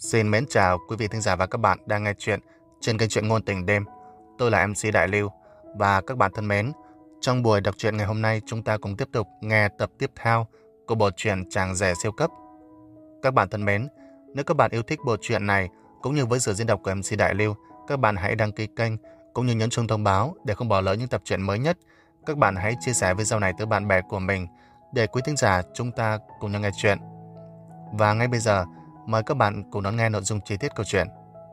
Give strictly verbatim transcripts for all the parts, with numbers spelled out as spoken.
Xin mến chào quý vị thính giả và các bạn đang nghe chuyện trên kênh Truyện Ngôn Tình Đêm. Tôi là em xê Đại Lưu và các bạn thân mến, trong buổi đọc truyện ngày hôm nay chúng ta cùng tiếp tục nghe tập tiếp theo của bộ truyện Chàng Rể Siêu Cấp. Các bạn thân mến, nếu các bạn yêu thích bộ truyện này cũng như với sự diễn đọc của em xê Đại Lưu, các bạn hãy đăng ký kênh cũng như nhấn chuông thông báo để không bỏ lỡ những tập truyện mới nhất. Các bạn hãy chia sẻ video này tới bạn bè của mình để quý thính giả chúng ta cùng nhau nghe chuyện. Và ngay bây giờ, mời các bạn cùng đón nghe nội dung chi tiết câu chuyện.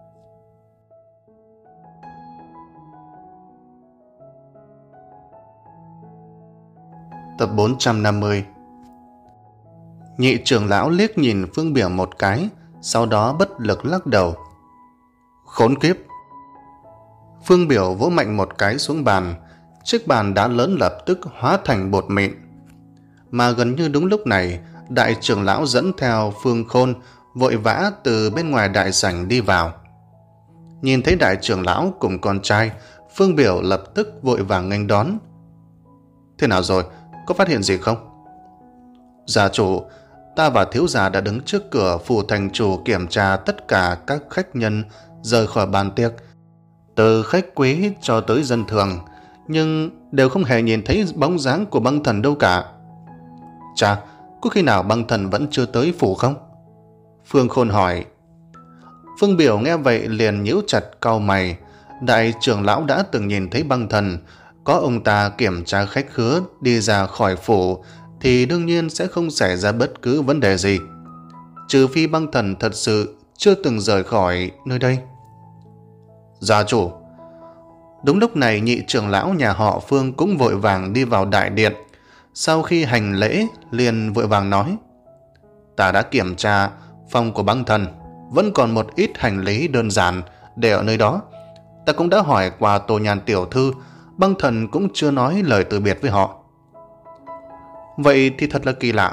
Tập bốn trăm năm mươi. Nhị trưởng lão liếc nhìn Phương Biểu một cái, sau đó bất lực lắc đầu. Khốn kiếp! Phương Biểu vỗ mạnh một cái xuống bàn, chiếc bàn đá lớn lập tức hóa thành bột mịn. Mà gần như đúng lúc này, đại trưởng lão dẫn theo Phương Khôn vội vã từ bên ngoài đại sảnh đi vào. Nhìn thấy đại trưởng lão cùng con trai, Phương Biểu lập tức vội vàng nghênh đón. Thế nào rồi, có phát hiện gì không? Gia chủ, ta và thiếu gia đã đứng trước cửa phủ thành chủ kiểm tra tất cả các khách nhân rời khỏi bàn tiệc, từ khách quý cho tới dân thường, nhưng đều không hề nhìn thấy bóng dáng của băng thần đâu cả. Chà, có khi nào băng thần vẫn chưa tới phủ không? Phương Khôn hỏi. Phương Biểu nghe vậy liền nhíu chặt cau mày. Đại trưởng lão đã từng nhìn thấy băng thần, có ông ta kiểm tra khách khứa đi ra khỏi phủ thì đương nhiên sẽ không xảy ra bất cứ vấn đề gì, trừ phi băng thần thật sự chưa từng rời khỏi nơi đây. Gia chủ. Đúng lúc này nhị trưởng lão nhà họ Phương cũng vội vàng đi vào đại điện. Sau khi hành lễ liền vội vàng nói: Ta đã kiểm tra phòng của băng thần, vẫn còn một ít hành lý đơn giản để ở nơi đó. Ta cũng đã hỏi qua Tô Nhan tiểu thư, băng thần cũng chưa nói lời từ biệt với họ. Vậy thì thật là kỳ lạ.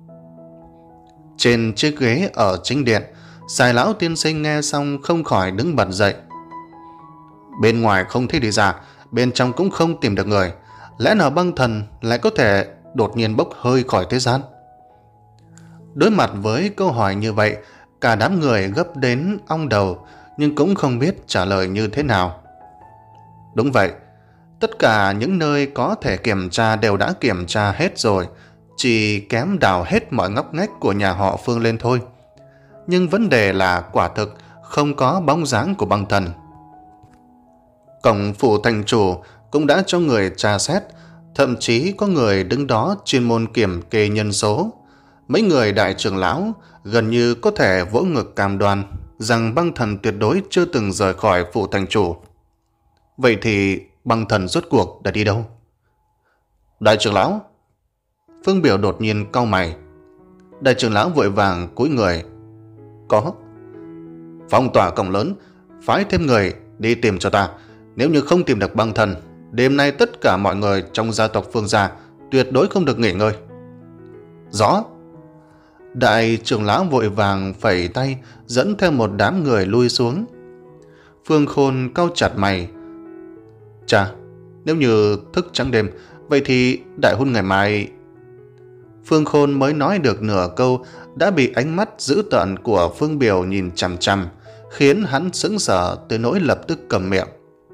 Trên chiếc ghế ở chính điện, Sài lão tiên sinh nghe xong không khỏi đứng bật dậy. Bên ngoài không thấy đi ra, bên trong cũng không tìm được người, lẽ nào băng thần lại có thể đột nhiên bốc hơi khỏi thế gian? Đối mặt với câu hỏi như vậy, cả đám người gấp đến ong đầu, nhưng cũng không biết trả lời như thế nào. Đúng vậy, tất cả những nơi có thể kiểm tra đều đã kiểm tra hết rồi, chỉ kém đào hết mọi ngóc ngách của nhà họ Phương lên thôi. Nhưng vấn đề là quả thực không có bóng dáng của băng thần. Cổng phủ thành chủ cũng đã cho người tra xét, thậm chí có người đứng đó chuyên môn kiểm kê nhân số. Mấy người đại trưởng lão gần như có thể vỗ ngực cam đoan rằng băng thần tuyệt đối chưa từng rời khỏi phủ thành chủ. Vậy thì băng thần rốt cuộc đã đi đâu? Đại trưởng lão. Phương Biểu đột nhiên cau mày. Đại trưởng lão vội vàng cúi người. Có. Phong tỏa cổng lớn, phái thêm người đi tìm cho ta. Nếu như không tìm được băng thần, đêm nay tất cả mọi người trong gia tộc Phương gia tuyệt đối không được nghỉ ngơi. Rõ. Đại trưởng lão vội vàng phẩy tay dẫn theo một đám người lui xuống. Phương Khôn cau chặt mày. Chà, nếu như thức trắng đêm, vậy thì đại hôn ngày mai... Phương Khôn mới nói được nửa câu đã bị ánh mắt dữ tợn của Phương Biểu nhìn chằm chằm, khiến hắn sững sờ tới nỗi lập tức cầm miệng.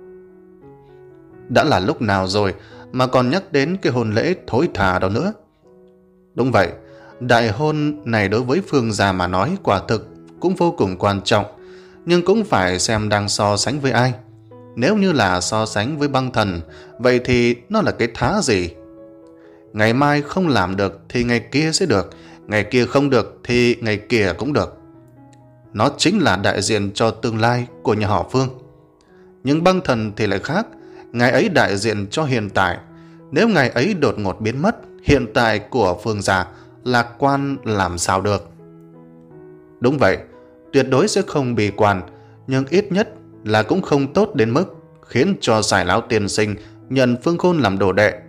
Đã là lúc nào rồi mà còn nhắc đến cái hôn lễ thối thà đó nữa? Đúng vậy, đại hôn này đối với Phương gia mà nói quả thực cũng vô cùng quan trọng, nhưng cũng phải xem đang so sánh với ai. Nếu như là so sánh với băng thần, vậy thì nó là cái thá gì? Ngày mai không làm được thì ngày kia sẽ được, ngày kia không được thì ngày kia cũng được. Nó chính là đại diện cho tương lai của nhà họ Phương. Nhưng băng thần thì lại khác, ngày ấy đại diện cho hiện tại. Nếu ngày ấy đột ngột biến mất, hiện tại của Phương gia lạc quan làm sao được? Đúng vậy, tuyệt đối sẽ không bi quan, nhưng ít nhất là cũng không tốt đến mức khiến cho Sài lão tiên sinh nhận Phương Khôn làm đồ đệ.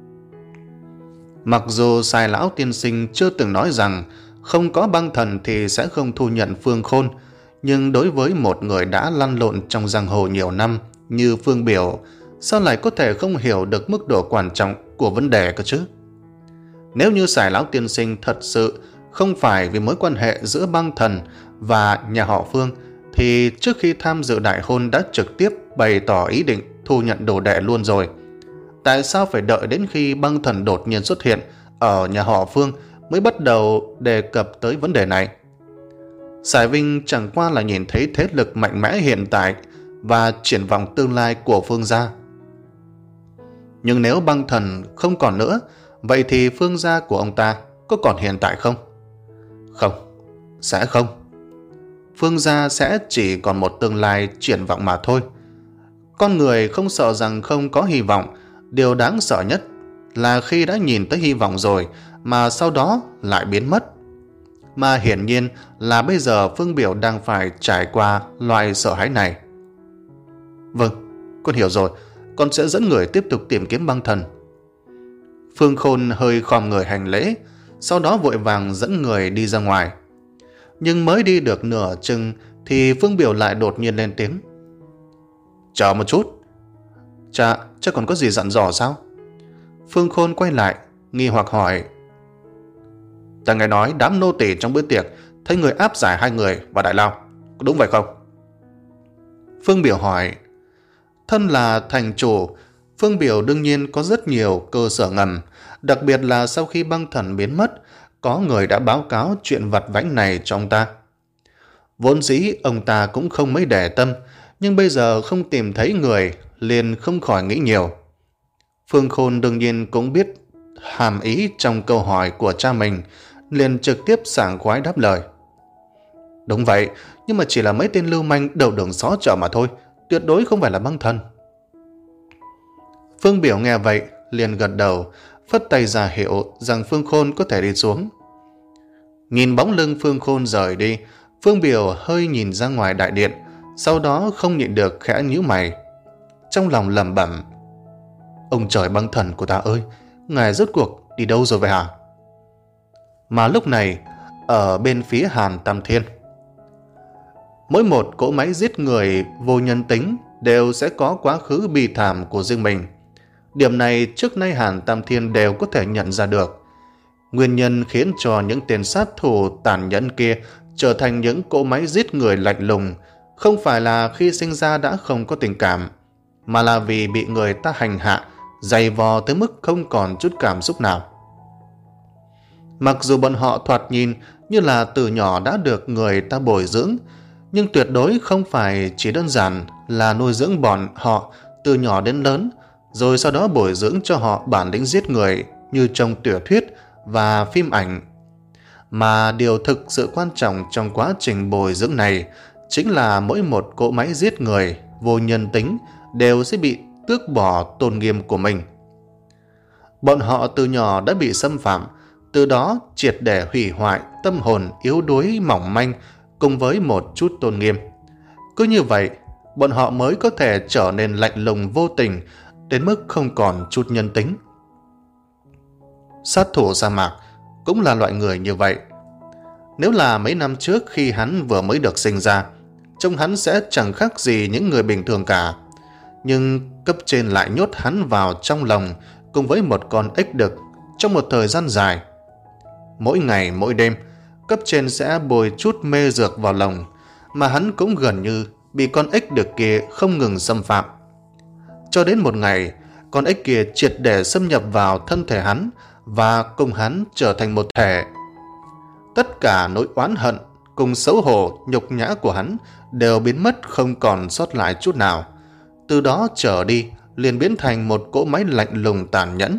Mặc dù Sài lão tiên sinh chưa từng nói rằng không có băng thần thì sẽ không thu nhận Phương Khôn, nhưng đối với một người đã lăn lộn trong giang hồ nhiều năm như Phương Biểu, sao lại có thể không hiểu được mức độ quan trọng của vấn đề cơ chứ? Nếu như Sài lão tiên sinh thật sự không phải vì mối quan hệ giữa băng thần và nhà họ Phương thì trước khi tham dự đại hôn đã trực tiếp bày tỏ ý định thu nhận đồ đệ luôn rồi. Tại sao phải đợi đến khi băng thần đột nhiên xuất hiện ở nhà họ Phương mới bắt đầu đề cập tới vấn đề này? Sải Vinh chẳng qua là nhìn thấy thế lực mạnh mẽ hiện tại và triển vọng tương lai của Phương gia. Nhưng nếu băng thần không còn nữa, vậy thì Phương gia của ông ta có còn hiện tại không? Không, sẽ không. Phương gia sẽ chỉ còn một tương lai triển vọng mà thôi. Con người không sợ rằng không có hy vọng. Điều đáng sợ nhất là khi đã nhìn tới hy vọng rồi mà sau đó lại biến mất. Mà hiển nhiên là bây giờ Phương Biểu đang phải trải qua loại sợ hãi này. Vâng, con hiểu rồi. Con sẽ dẫn người tiếp tục tìm kiếm băng thần. Phương Khôn hơi khom người hành lễ, sau đó vội vàng dẫn người đi ra ngoài. Nhưng mới đi được nửa chừng thì Phương Biểu lại đột nhiên lên tiếng. Chờ một chút. Cha, cha còn có gì dặn dò sao? Phương Khôn quay lại, nghi hoặc hỏi. Ta nghe nói đám nô tỳ trong bữa tiệc thấy người áp giải hai người vào đại lao, có đúng vậy không? Phương Biểu hỏi. Thân là thành chủ, Phương Biểu đương nhiên có rất nhiều cơ sở ngầm, đặc biệt là sau khi băng thần biến mất, có người đã báo cáo chuyện vặt vãnh này cho ông ta. Vốn dĩ ông ta cũng không mấy để tâm, nhưng bây giờ không tìm thấy người, liền không khỏi nghĩ nhiều. Phương Khôn đương nhiên cũng biết hàm ý trong câu hỏi của cha mình, liền trực tiếp sảng khoái đáp lời. Đúng vậy, nhưng mà chỉ là mấy tên lưu manh đầu đường xó chợ mà thôi, tuyệt đối không phải là băng thần. Phương Biểu nghe vậy, liền gật đầu, phất tay ra hiệu rằng Phương Khôn có thể đi xuống. Nhìn bóng lưng Phương Khôn rời đi, Phương Biểu hơi nhìn ra ngoài đại điện, sau đó không nhịn được khẽ nhíu mày. Trong lòng lẩm bẩm, ông trời băng thần của ta ơi, ngài rốt cuộc đi đâu rồi vậy hả? Mà lúc này, ở bên phía Hàn Tam Thiên, mỗi một cỗ máy giết người vô nhân tính đều sẽ có quá khứ bi thảm của riêng mình. Điểm này trước nay Hàn Tam Thiên đều có thể nhận ra được. Nguyên nhân khiến cho những tên sát thủ tàn nhẫn kia trở thành những cỗ máy giết người lạnh lùng không phải là khi sinh ra đã không có tình cảm, mà là vì bị người ta hành hạ, dày vò tới mức không còn chút cảm xúc nào. Mặc dù bọn họ thoạt nhìn như là từ nhỏ đã được người ta bồi dưỡng, nhưng tuyệt đối không phải chỉ đơn giản là nuôi dưỡng bọn họ từ nhỏ đến lớn, rồi sau đó bồi dưỡng cho họ bản lĩnh giết người như trong tiểu thuyết và phim ảnh. Mà điều thực sự quan trọng trong quá trình bồi dưỡng này chính là mỗi một cỗ máy giết người vô nhân tính đều sẽ bị tước bỏ tôn nghiêm của mình. Bọn họ từ nhỏ đã bị xâm phạm, từ đó triệt để hủy hoại tâm hồn yếu đuối mỏng manh cùng với một chút tôn nghiêm. Cứ như vậy, bọn họ mới có thể trở nên lạnh lùng vô tình đến mức không còn chút nhân tính. Sát thủ sa mạc cũng là loại người như vậy. Nếu là mấy năm trước khi hắn vừa mới được sinh ra, trông hắn sẽ chẳng khác gì những người bình thường cả. Nhưng cấp trên lại nhốt hắn vào trong lồng cùng với một con ếch đực trong một thời gian dài. Mỗi ngày mỗi đêm, cấp trên sẽ bồi chút mê dược vào lồng, mà hắn cũng gần như bị con ếch đực kia không ngừng xâm phạm. Cho đến một ngày, con ếch kia triệt để xâm nhập vào thân thể hắn và cùng hắn trở thành một thể. Tất cả nỗi oán hận cùng xấu hổ nhục nhã của hắn đều biến mất không còn sót lại chút nào. Từ đó trở đi liền biến thành một cỗ máy lạnh lùng tàn nhẫn.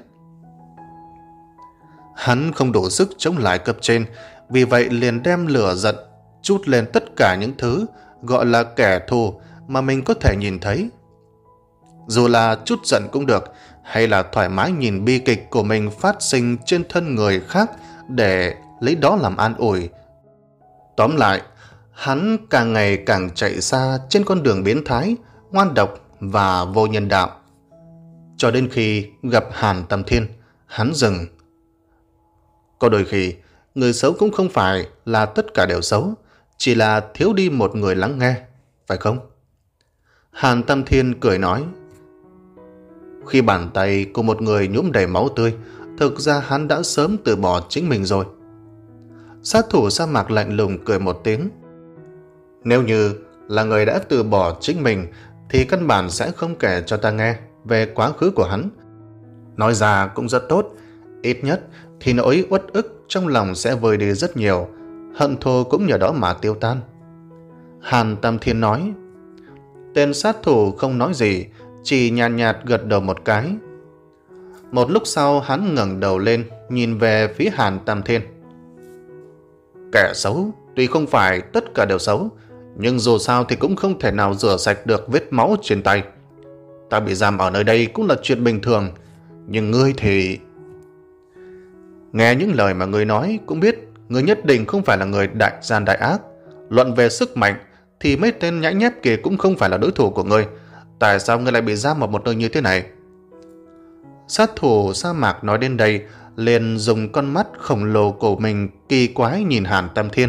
Hắn không đủ sức chống lại cấp trên, vì vậy liền đem lửa giận trút lên tất cả những thứ gọi là kẻ thù mà mình có thể nhìn thấy. Dù là chút giận cũng được, hay là thoải mái nhìn bi kịch của mình phát sinh trên thân người khác để lấy đó làm an ủi. Tóm lại, hắn càng ngày càng chạy xa trên con đường biến thái, ngoan độc và vô nhân đạo. Cho đến khi gặp Hàn Tam Thiên, hắn dừng. Có đôi khi, người xấu cũng không phải là tất cả đều xấu, chỉ là thiếu đi một người lắng nghe, phải không? Hàn Tam Thiên cười nói. Khi bàn tay của một người nhuốm đầy máu tươi, thực ra hắn đã sớm từ bỏ chính mình rồi. Sát thủ sa mạc lạnh lùng cười một tiếng. Nếu như là người đã từ bỏ chính mình thì căn bản sẽ không kể cho ta nghe về quá khứ của hắn. Nói ra cũng rất tốt, ít nhất thì nỗi uất ức trong lòng sẽ vơi đi rất nhiều, hận thù cũng nhờ đó mà tiêu tan. Hàn Tam Thiên nói. Tên sát thủ không nói gì, chỉ nhàn nhạt, nhạt gật đầu một cái. Một lúc sau hắn ngẩng đầu lên, nhìn về phía Hàn Tam Thiên. Kẻ xấu tuy không phải tất cả đều xấu, nhưng dù sao thì cũng không thể nào rửa sạch được vết máu trên tay. Ta bị giam ở nơi đây cũng là chuyện bình thường, nhưng ngươi thì... Nghe những lời mà ngươi nói cũng biết ngươi nhất định không phải là người đại gian đại ác. Luận về sức mạnh thì mấy tên nhãi nhép kia cũng không phải là đối thủ của ngươi. Tại sao ngươi lại bị giam ở một nơi như thế này? Sát thủ sa mạc nói đến đây liền dùng con mắt khổng lồ của mình kỳ quái nhìn Hàn Tam Thiên.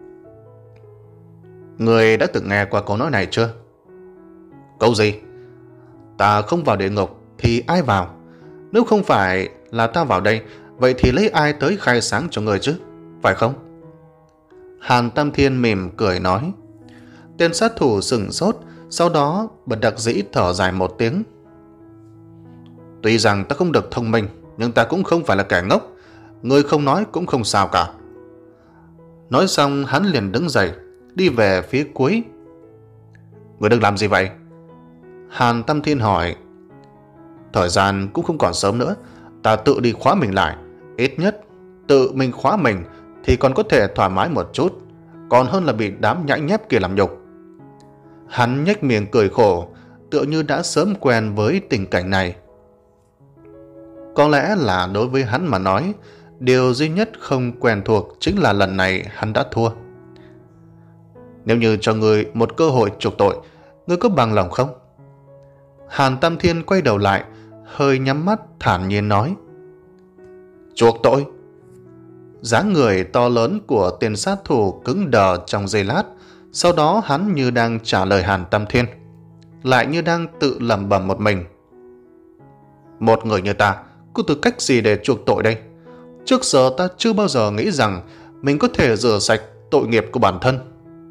Ngươi đã từng nghe qua câu nói này chưa? Câu gì? Ta không vào địa ngục thì ai vào? Nếu không phải là ta vào đây, vậy thì lấy ai tới khai sáng cho người chứ, phải không? Hàn Tam Thiên mỉm cười nói. Tên sát thủ sửng sốt, sau đó bất đắc dĩ thở dài một tiếng. Tuy rằng ta không được thông minh, nhưng ta cũng không phải là kẻ ngốc. Người không nói cũng không sao cả. Nói xong hắn liền đứng dậy, đi về phía cuối. Người đang làm gì vậy? Hàn Tam Thiên hỏi. Thời gian cũng không còn sớm nữa, ta tự đi khóa mình lại. Ít nhất tự mình khóa mình thì còn có thể thoải mái một chút, còn hơn là bị đám nhãi nhép kia làm nhục. Hắn nhếch miệng cười khổ, tựa như đã sớm quen với tình cảnh này. Có lẽ là đối với hắn mà nói, điều duy nhất không quen thuộc chính là lần này hắn đã thua. Nếu như cho ngươi một cơ hội chuộc tội, ngươi có bằng lòng không? Hàn Tam Thiên quay đầu lại, hơi nhắm mắt thản nhiên nói. Chuộc tội? Dáng người to lớn của tên sát thủ cứng đờ trong giây lát, sau đó hắn như đang trả lời Hàn Tam Thiên, lại như đang tự lẩm bẩm một mình. Một người như ta có tư cách gì để chuộc tội đây? Trước giờ ta chưa bao giờ nghĩ rằng mình có thể rửa sạch tội nghiệp của bản thân.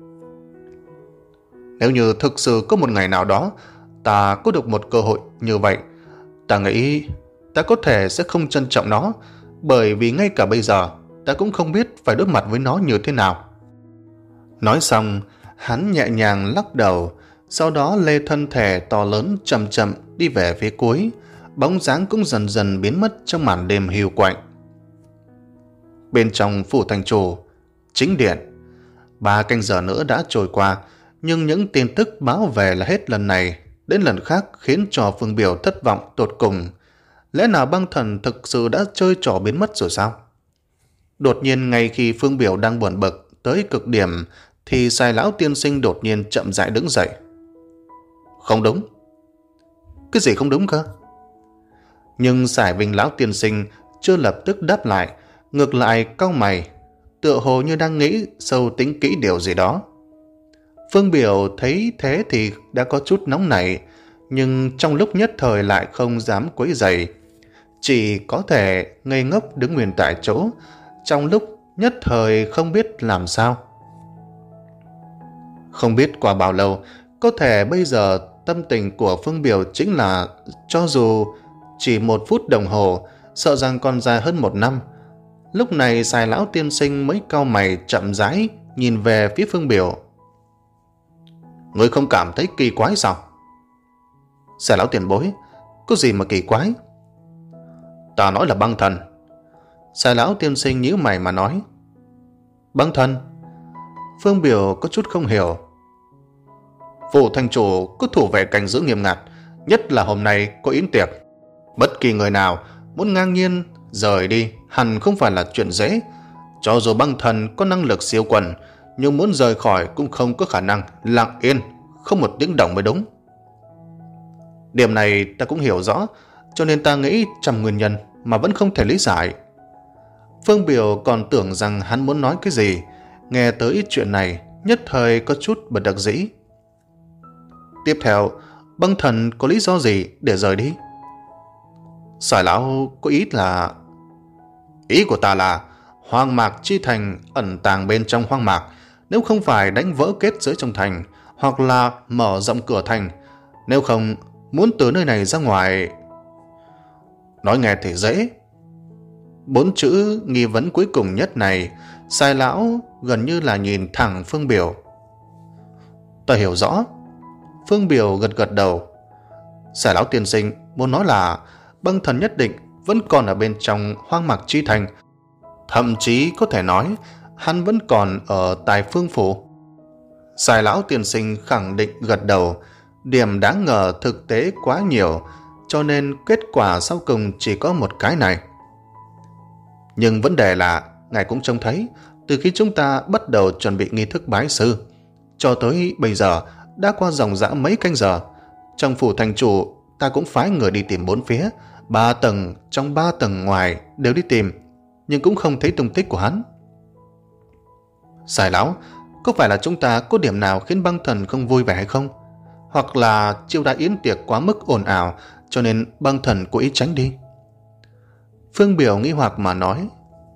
Nếu như thực sự có một ngày nào đó ta có được một cơ hội như vậy, ta nghĩ ta có thể sẽ không trân trọng nó, bởi vì ngay cả bây giờ ta cũng không biết phải đối mặt với nó như thế nào. Nói xong, hắn nhẹ nhàng lắc đầu, sau đó lê thân thể to lớn chậm chậm đi về phía cuối, bóng dáng cũng dần dần biến mất trong màn đêm hiu quạnh. Bên trong phủ thành chủ, chính điện, ba canh giờ nữa đã trôi qua, nhưng những tin tức báo về là hết lần này đến lần khác khiến cho Phương Biểu thất vọng tột cùng. Lẽ nào băng thần thực sự đã chơi trò biến mất rồi sao? Đột nhiên ngay khi Phương Biểu đang buồn bực tới cực điểm thì Sài lão tiên sinh đột nhiên chậm rãi đứng dậy. Không đúng. Cái gì không đúng cơ? Nhưng Sài Vinh lão tiên sinh chưa lập tức đáp lại, ngược lại cau mày, tựa hồ như đang nghĩ sâu tính kỹ điều gì đó. Phương Biểu thấy thế thì đã có chút nóng nảy, nhưng trong lúc nhất thời lại không dám quấy rầy, chỉ có thể ngây ngốc đứng nguyên tại chỗ, trong lúc nhất thời không biết làm sao. Không biết qua bao lâu, có thể bây giờ tâm tình của Phương Biểu chính là cho dù chỉ một phút đồng hồ, sợ rằng còn dài hơn một năm. Lúc này Sài lão tiên sinh mới cau mày chậm rãi nhìn về phía Phương Biểu. Ngươi không cảm thấy kỳ quái sao? Sài lão tiền bối, có gì mà kỳ quái? Ta nói là băng thần. Sài lão tiên sinh nhíu mày mà nói. Băng thần? Phương Biểu có chút không hiểu. Phủ thành chủ có thủ vệ canh giữ nghiêm ngặt, nhất là hôm nay có yến tiệc. Bất kỳ người nào muốn ngang nhiên rời đi hẳn không phải là chuyện dễ. Cho dù băng thần có năng lực siêu quần, nhưng muốn rời khỏi cũng không có khả năng lặng yên, không một tiếng động mới đúng. Điểm này ta cũng hiểu rõ, cho nên ta nghĩ trăm nguyên nhân mà vẫn không thể lý giải. Phương Biểu còn tưởng rằng hắn muốn nói cái gì, nghe tới chuyện này nhất thời có chút bất đắc dĩ. Tiếp theo, băng thần có lý do gì để rời đi? Sài lão có ý là... Ý của ta là Hoang mạc chi thành ẩn tàng bên trong hoang mạc, nếu không phải đánh vỡ kết giới trong thành, hoặc là mở rộng cửa thành, nếu không muốn từ nơi này ra ngoài. Nói nghe thì dễ. Bốn chữ nghi vấn cuối cùng nhất này, Sai lão gần như là nhìn thẳng Phương Biểu. Ta hiểu rõ. Phương Biểu gật gật đầu. Sai lão tiên sinh muốn nói là băng thần nhất định vẫn còn ở bên trong Hoang Mạc Chi Thành, thậm chí có thể nói hắn vẫn còn ở Tài Phương Phủ. Sai lão tiên sinh khẳng định gật đầu. Điểm đáng ngờ thực tế quá nhiều, cho nên kết quả sau cùng chỉ có một cái này. Nhưng vấn đề là ngài cũng trông thấy, từ khi chúng ta bắt đầu chuẩn bị nghi thức bái sư cho tới bây giờ đã qua dòng dã mấy canh giờ. Trong phủ thành chủ ta cũng phái người đi tìm bốn phía, ba tầng trong ba tầng ngoài đều đi tìm, nhưng cũng không thấy tung tích của hắn. Sai lão, có phải là chúng ta có điểm nào khiến băng thần không vui vẻ hay không? Hoặc là chiêu đãi yến tiệc quá mức ồn ào cho nên băng thần cố ý tránh đi? Phương Biểu nghi hoặc mà nói.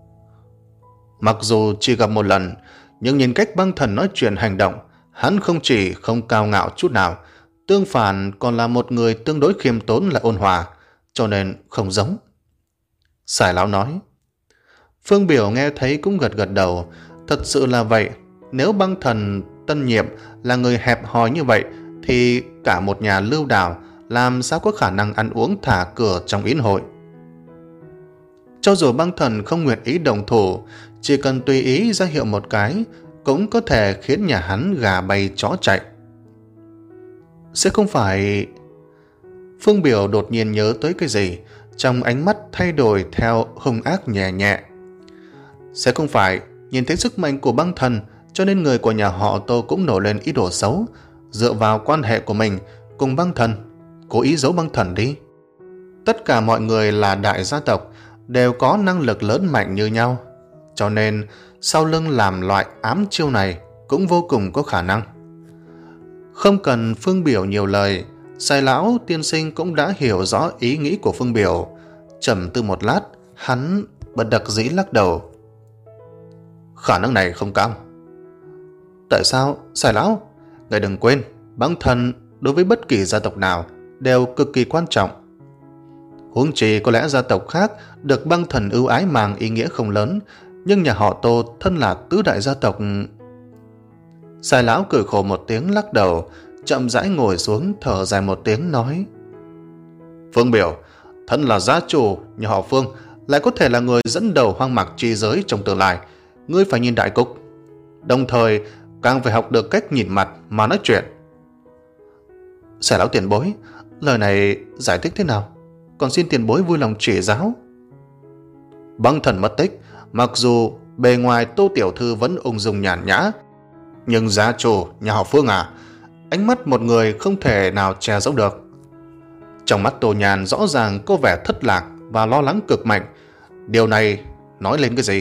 Mặc dù chỉ gặp một lần, nhưng nhìn cách băng thần nói chuyện hành động, hắn không chỉ không cao ngạo chút nào, tương phản còn là một người tương đối khiêm tốn lại ôn hòa, cho nên không giống. Sai lão nói. Phương Biểu nghe thấy cũng gật gật đầu. Thật sự là vậy. Nếu băng thần tân nhiệm là người hẹp hòi như vậy, thì cả một nhà Lưu Đào làm sao có khả năng ăn uống thả cửa trong yến hội. Cho dù băng thần không nguyện ý đồng thủ, chỉ cần tùy ý ra hiệu một cái cũng có thể khiến nhà hắn gà bay chó chạy. Sẽ không phải... Phương Biểu đột nhiên nhớ tới cái gì, trong ánh mắt thay đổi theo hung ác nhẹ nhẹ. Sẽ không phải nhìn thấy sức mạnh của băng thần cho nên người của nhà họ Tô cũng nổi lên ý đồ xấu, dựa vào quan hệ của mình cùng băng thần, cố ý giấu băng thần đi. Tất cả mọi người là đại gia tộc, đều có năng lực lớn mạnh như nhau, cho nên sau lưng làm loại ám chiêu này cũng vô cùng có khả năng. Không cần Phương Biểu nhiều lời, Sai lão tiên sinh cũng đã hiểu rõ ý nghĩ của Phương Biểu. Trầm tư một lát, hắn bất đắc dĩ lắc đầu. Khả năng này không cao. Tại sao, Sai lão? Ngài đừng quên, băng thần đối với bất kỳ gia tộc nào đều cực kỳ quan trọng. Huống chi có lẽ gia tộc khác được băng thần ưu ái mang ý nghĩa không lớn, nhưng nhà họ Tô thân là tứ đại gia tộc. Sai lão cười khổ một tiếng lắc đầu, chậm rãi ngồi xuống thở dài một tiếng nói. Phương Biểu, thân là gia chủ nhà họ Phương, lại có thể là người dẫn đầu hoang mạc chi giới trong tương lai. Ngươi phải nhìn đại cục, đồng thời càng phải học được cách nhìn mặt mà nói chuyện. Sai lão tiền bối, lời này giải thích thế nào? Còn xin tiền bối vui lòng chỉ giáo. Băng thần mất tích, mặc dù bề ngoài Tô tiểu thư vẫn ung dung nhàn nhã, nhưng gia chủ nhà họ Phương à, ánh mắt một người không thể nào che giấu được. Trong mắt Tô Nhàn rõ ràng có vẻ thất lạc và lo lắng cực mạnh. Điều này nói lên cái gì?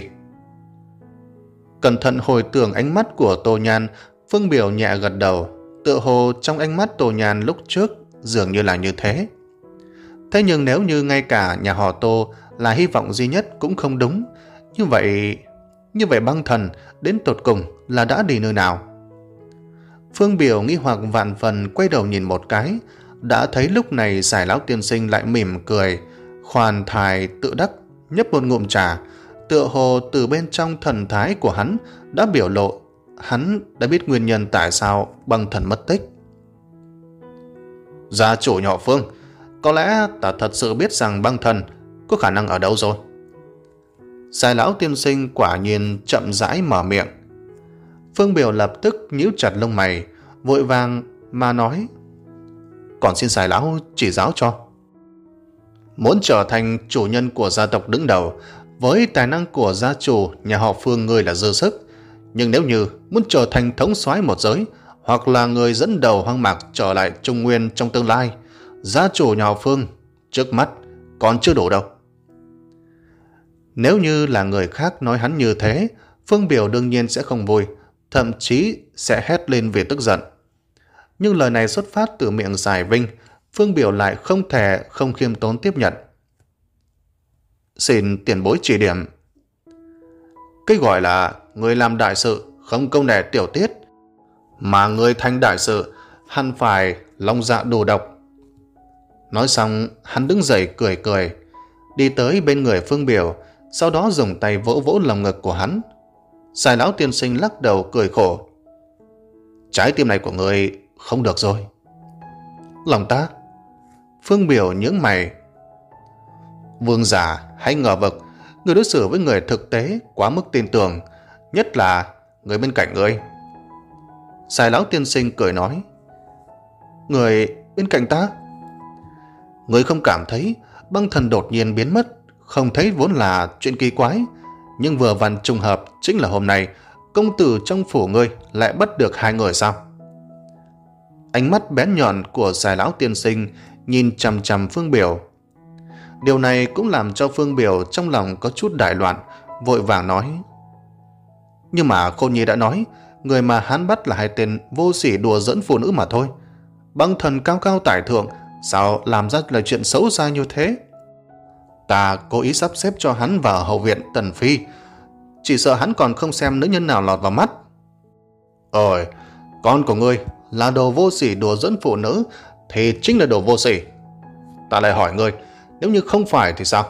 Cẩn thận hồi tưởng ánh mắt của Tô Nhàn, Phương Biểu nhẹ gật đầu, tựa hồ trong ánh mắt Tô Nhàn lúc trước dường như là như thế. Thế nhưng nếu như ngay cả nhà họ Tô là hy vọng duy nhất cũng không đúng, như vậy như vậy băng thần đến tột cùng là đã đi nơi nào? Phương Biểu nghi hoặc vạn phần, quay đầu nhìn một cái, đã thấy lúc này Giải lão tiên sinh lại mỉm cười, khoan thai tự đắc nhấp một ngụm trà, tựa hồ từ bên trong thần thái của hắn đã biểu lộ hắn đã biết nguyên nhân tại sao băng thần mất tích. Gia chủ nhà họ Phương, có lẽ ta thật sự biết rằng băng thần có khả năng ở đâu rồi. Giải lão tiên sinh quả nhiên chậm rãi mở miệng. Phương Biểu lập tức nhíu chặt lông mày, vội vàng mà nói. Còn xin Giải lão chỉ giáo cho. Muốn trở thành chủ nhân của gia tộc đứng đầu, với tài năng của gia chủ nhà họ Phương người là dư sức. Nhưng nếu như muốn trở thành thống soái một giới, hoặc là người dẫn đầu hoang mạc trở lại Trung Nguyên trong tương lai, gia chủ nhà họ Phương trước mắt còn chưa đủ đâu. Nếu như là người khác nói hắn như thế, Phương Biểu đương nhiên sẽ không vui, thậm chí sẽ hét lên vì tức giận. Nhưng lời này xuất phát từ miệng Giải Vinh, Phương Biểu lại không thể không khiêm tốn tiếp nhận. Xin tiền bối chỉ điểm. Cái gọi là người làm đại sự không câu nệ tiểu tiết, mà người thành đại sự hẳn phải lòng dạ đồ độc. Nói xong, hắn đứng dậy cười cười, đi tới bên người Phương Biểu, sau đó dùng tay vỗ vỗ lòng ngực của hắn. Sai lão tiên sinh lắc đầu cười khổ. Trái tim này của người không được rồi. Lòng ta? Phương Biểu nhướng mày. Vương giả hãy ngờ vực, người đối xử với người thực tế quá mức tin tưởng, nhất là người bên cạnh ngươi. Sai lão tiên sinh cười nói. Người bên cạnh ta? Người không cảm thấy băng thần đột nhiên biến mất, không thấy vốn là chuyện kỳ quái, nhưng vừa vặn trùng hợp chính là hôm nay công tử trong phủ ngươi lại bắt được hai người sao? Ánh mắt bén nhọn của Sai lão tiên sinh nhìn chằm chằm Phương Biểu. Điều này cũng làm cho Phương Biểu trong lòng có chút đại loạn, vội vàng nói. Nhưng mà Khôn Nhi đã nói, người mà hắn bắt là hai tên vô sỉ đùa dẫn phụ nữ mà thôi. Băng thần cao cao tại thượng, sao làm ra lời chuyện xấu xa như thế? Ta cố ý sắp xếp cho hắn vào hậu viện Tần Phi, chỉ sợ hắn còn không xem nữ nhân nào lọt vào mắt. Ôi, con của ngươi là đồ vô sỉ đùa dẫn phụ nữ thì chính là đồ vô sỉ. Ta lại hỏi ngươi, nếu như không phải thì sao?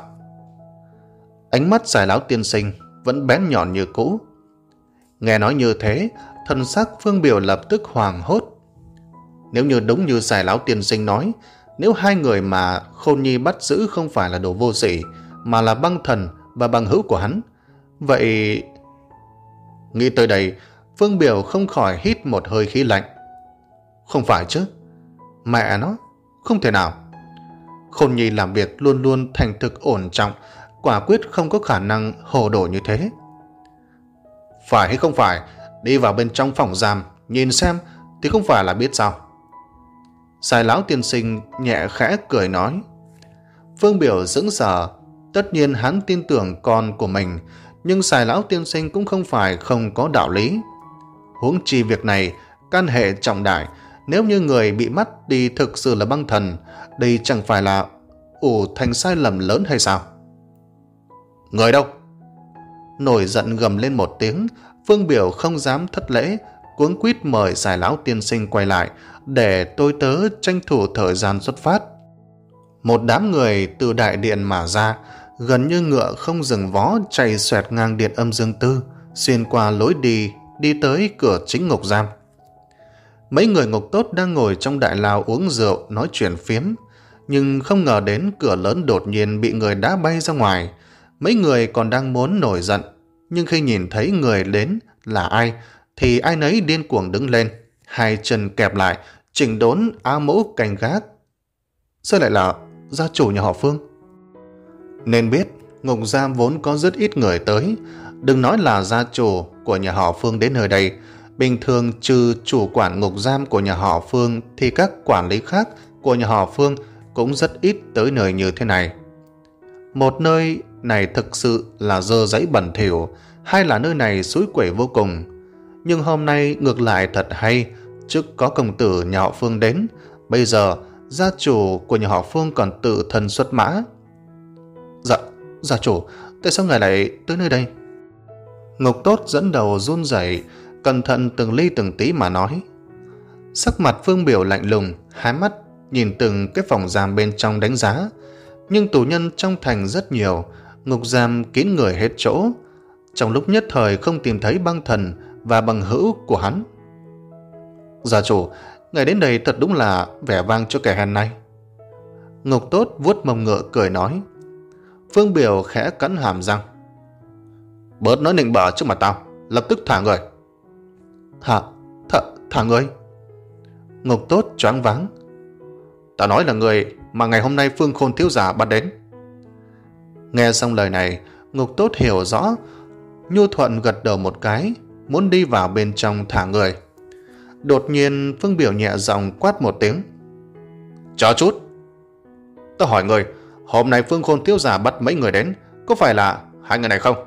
Ánh mắt Sai lão tiên sinh vẫn bén nhọn như cũ. Nghe nói như thế, thần sắc Phương Biểu lập tức hoảng hốt. Nếu như đúng như Sai lão tiên sinh nói, nếu hai người mà Khôn Nhi bắt giữ không phải là đồ vô sỉ, mà là băng thần và bằng hữu của hắn, vậy... Nghĩ tới đây, Phương Biểu không khỏi hít một hơi khí lạnh. Không phải chứ? Mẹ nó, không thể nào. Khôn Nhi làm việc luôn luôn thành thực ổn trọng, quả quyết không có khả năng hồ đồ như thế. Phải hay không phải, đi vào bên trong phòng giam nhìn xem thì không phải là biết sao. Sai lão tiên sinh nhẹ khẽ cười nói. Phương Biểu sững sờ. Tất nhiên hắn tin tưởng con của mình, nhưng Sai lão tiên sinh cũng không phải không có đạo lý. Huống chi việc này can hệ trọng đại, nếu như người bị mất đi thực sự là băng thần, đây chẳng phải là ủ thành sai lầm lớn hay sao? Người đâu? Nổi giận gầm lên một tiếng, Phương Biểu không dám thất lễ, cuống quýt mời Sai lão tiên sinh quay lại để tôi tớ tranh thủ thời gian xuất phát. Một đám người từ đại điện mà ra, gần như ngựa không dừng vó chạy xoẹt ngang điện âm dương tư, xuyên qua lối đi, đi tới cửa chính ngục giam. Mấy người ngục tốt đang ngồi trong đại lao uống rượu nói chuyện phiếm, nhưng không ngờ đến cửa lớn đột nhiên bị người đá bay ra ngoài. Mấy người còn đang muốn nổi giận, nhưng khi nhìn thấy người đến là ai thì ai nấy điên cuồng đứng lên, hai chân kẹp lại, chỉnh đốn áo mũ canh gác. Sao lại là gia chủ nhà họ Phương? Nên biết ngục giam vốn có rất ít người tới, đừng nói là gia chủ của nhà họ Phương đến nơi đây, bình thường trừ chủ quản ngục giam của nhà họ Phương thì các quản lý khác của nhà họ Phương cũng rất ít tới nơi như thế này. Một nơi này thực sự là dơ giấy bẩn thỉu, hay là nơi này xúi quẩy vô cùng. Nhưng hôm nay ngược lại thật hay, trước có công tử nhà họ Phương đến, bây giờ gia chủ của nhà họ Phương còn tự thân xuất mã. Dạ, gia chủ, tại sao ngài lại tới nơi đây? Ngục tốt dẫn đầu run rẩy, cẩn thận từng ly từng tí mà nói. Sắc mặt Phương Biểu lạnh lùng, hai mắt nhìn từng cái phòng giam bên trong đánh giá. Nhưng tù nhân trong thành rất nhiều, ngục giam kín người hết chỗ. Trong lúc nhất thời không tìm thấy băng thần và bằng hữu của hắn. Gia chủ, ngài đến đây thật đúng là vẻ vang cho kẻ hèn này. Ngục tốt vuốt mông ngựa cười nói. Phương Biểu khẽ cắn hàm răng. Bớt nói nịnh bợ trước mặt tao, lập tức thả người. Hả? Thả, thả người? Ngục tốt choáng váng. Ta nói là người mà ngày hôm nay Phương Khôn thiếu giả bắt đến. Nghe xong lời này, ngục tốt hiểu rõ, nhu thuận gật đầu một cái, muốn đi vào bên trong thả người. Đột nhiên Phương Biểu nhẹ giọng quát một tiếng. Chờ chút. Ta hỏi người, hôm nay Phương Khôn thiếu giả bắt mấy người đến, có phải là hai người này không?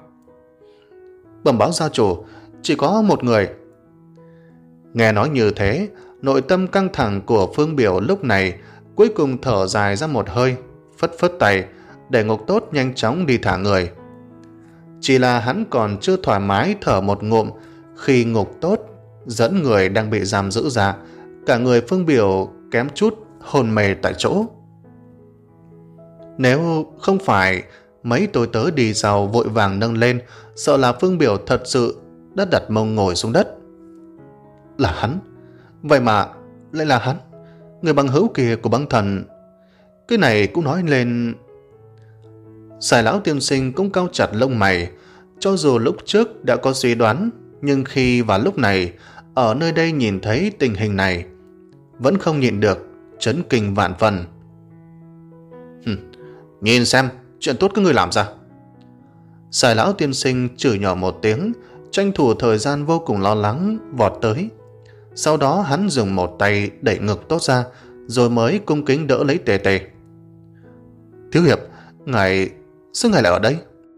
Bẩm báo gia chủ, chỉ có một người. Nghe nói như thế, nội tâm căng thẳng của Phương Biểu lúc này cuối cùng thở dài ra một hơi, phất phất tay để ngục tốt nhanh chóng đi thả người. Chỉ là hắn còn chưa thoải mái thở một ngụm, Khi ngục tốt dẫn người đang bị giam giữ ra, cả người Phương Biểu kém chút hôn mê tại chỗ. Nếu không phải mấy tôi tớ đi sau vội vàng nâng lên, sợ là Phương Biểu thật sự đã đặt mông ngồi xuống đất. Là hắn, vậy mà lại là hắn, người bằng hữu kia của băng thần. Cái này cũng nói lên... Sài lão tiên sinh cũng cau chặt lông mày. Cho dù lúc trước đã có suy đoán, nhưng khi vào lúc này ở nơi đây nhìn thấy tình hình này, vẫn không nhịn được chấn kinh vạn phần. Nhìn xem chuyện tốt các ngươi làm ra. Sài lão tiên sinh chửi nhỏ một tiếng, tranh thủ thời gian vô cùng lo lắng vọt tới. Sau đó hắn dùng một tay đẩy ngực tốt ra, rồi mới cung kính đỡ lấy Tề Tề. Thiếu hiệp, ngài sao ngài lại ở đây?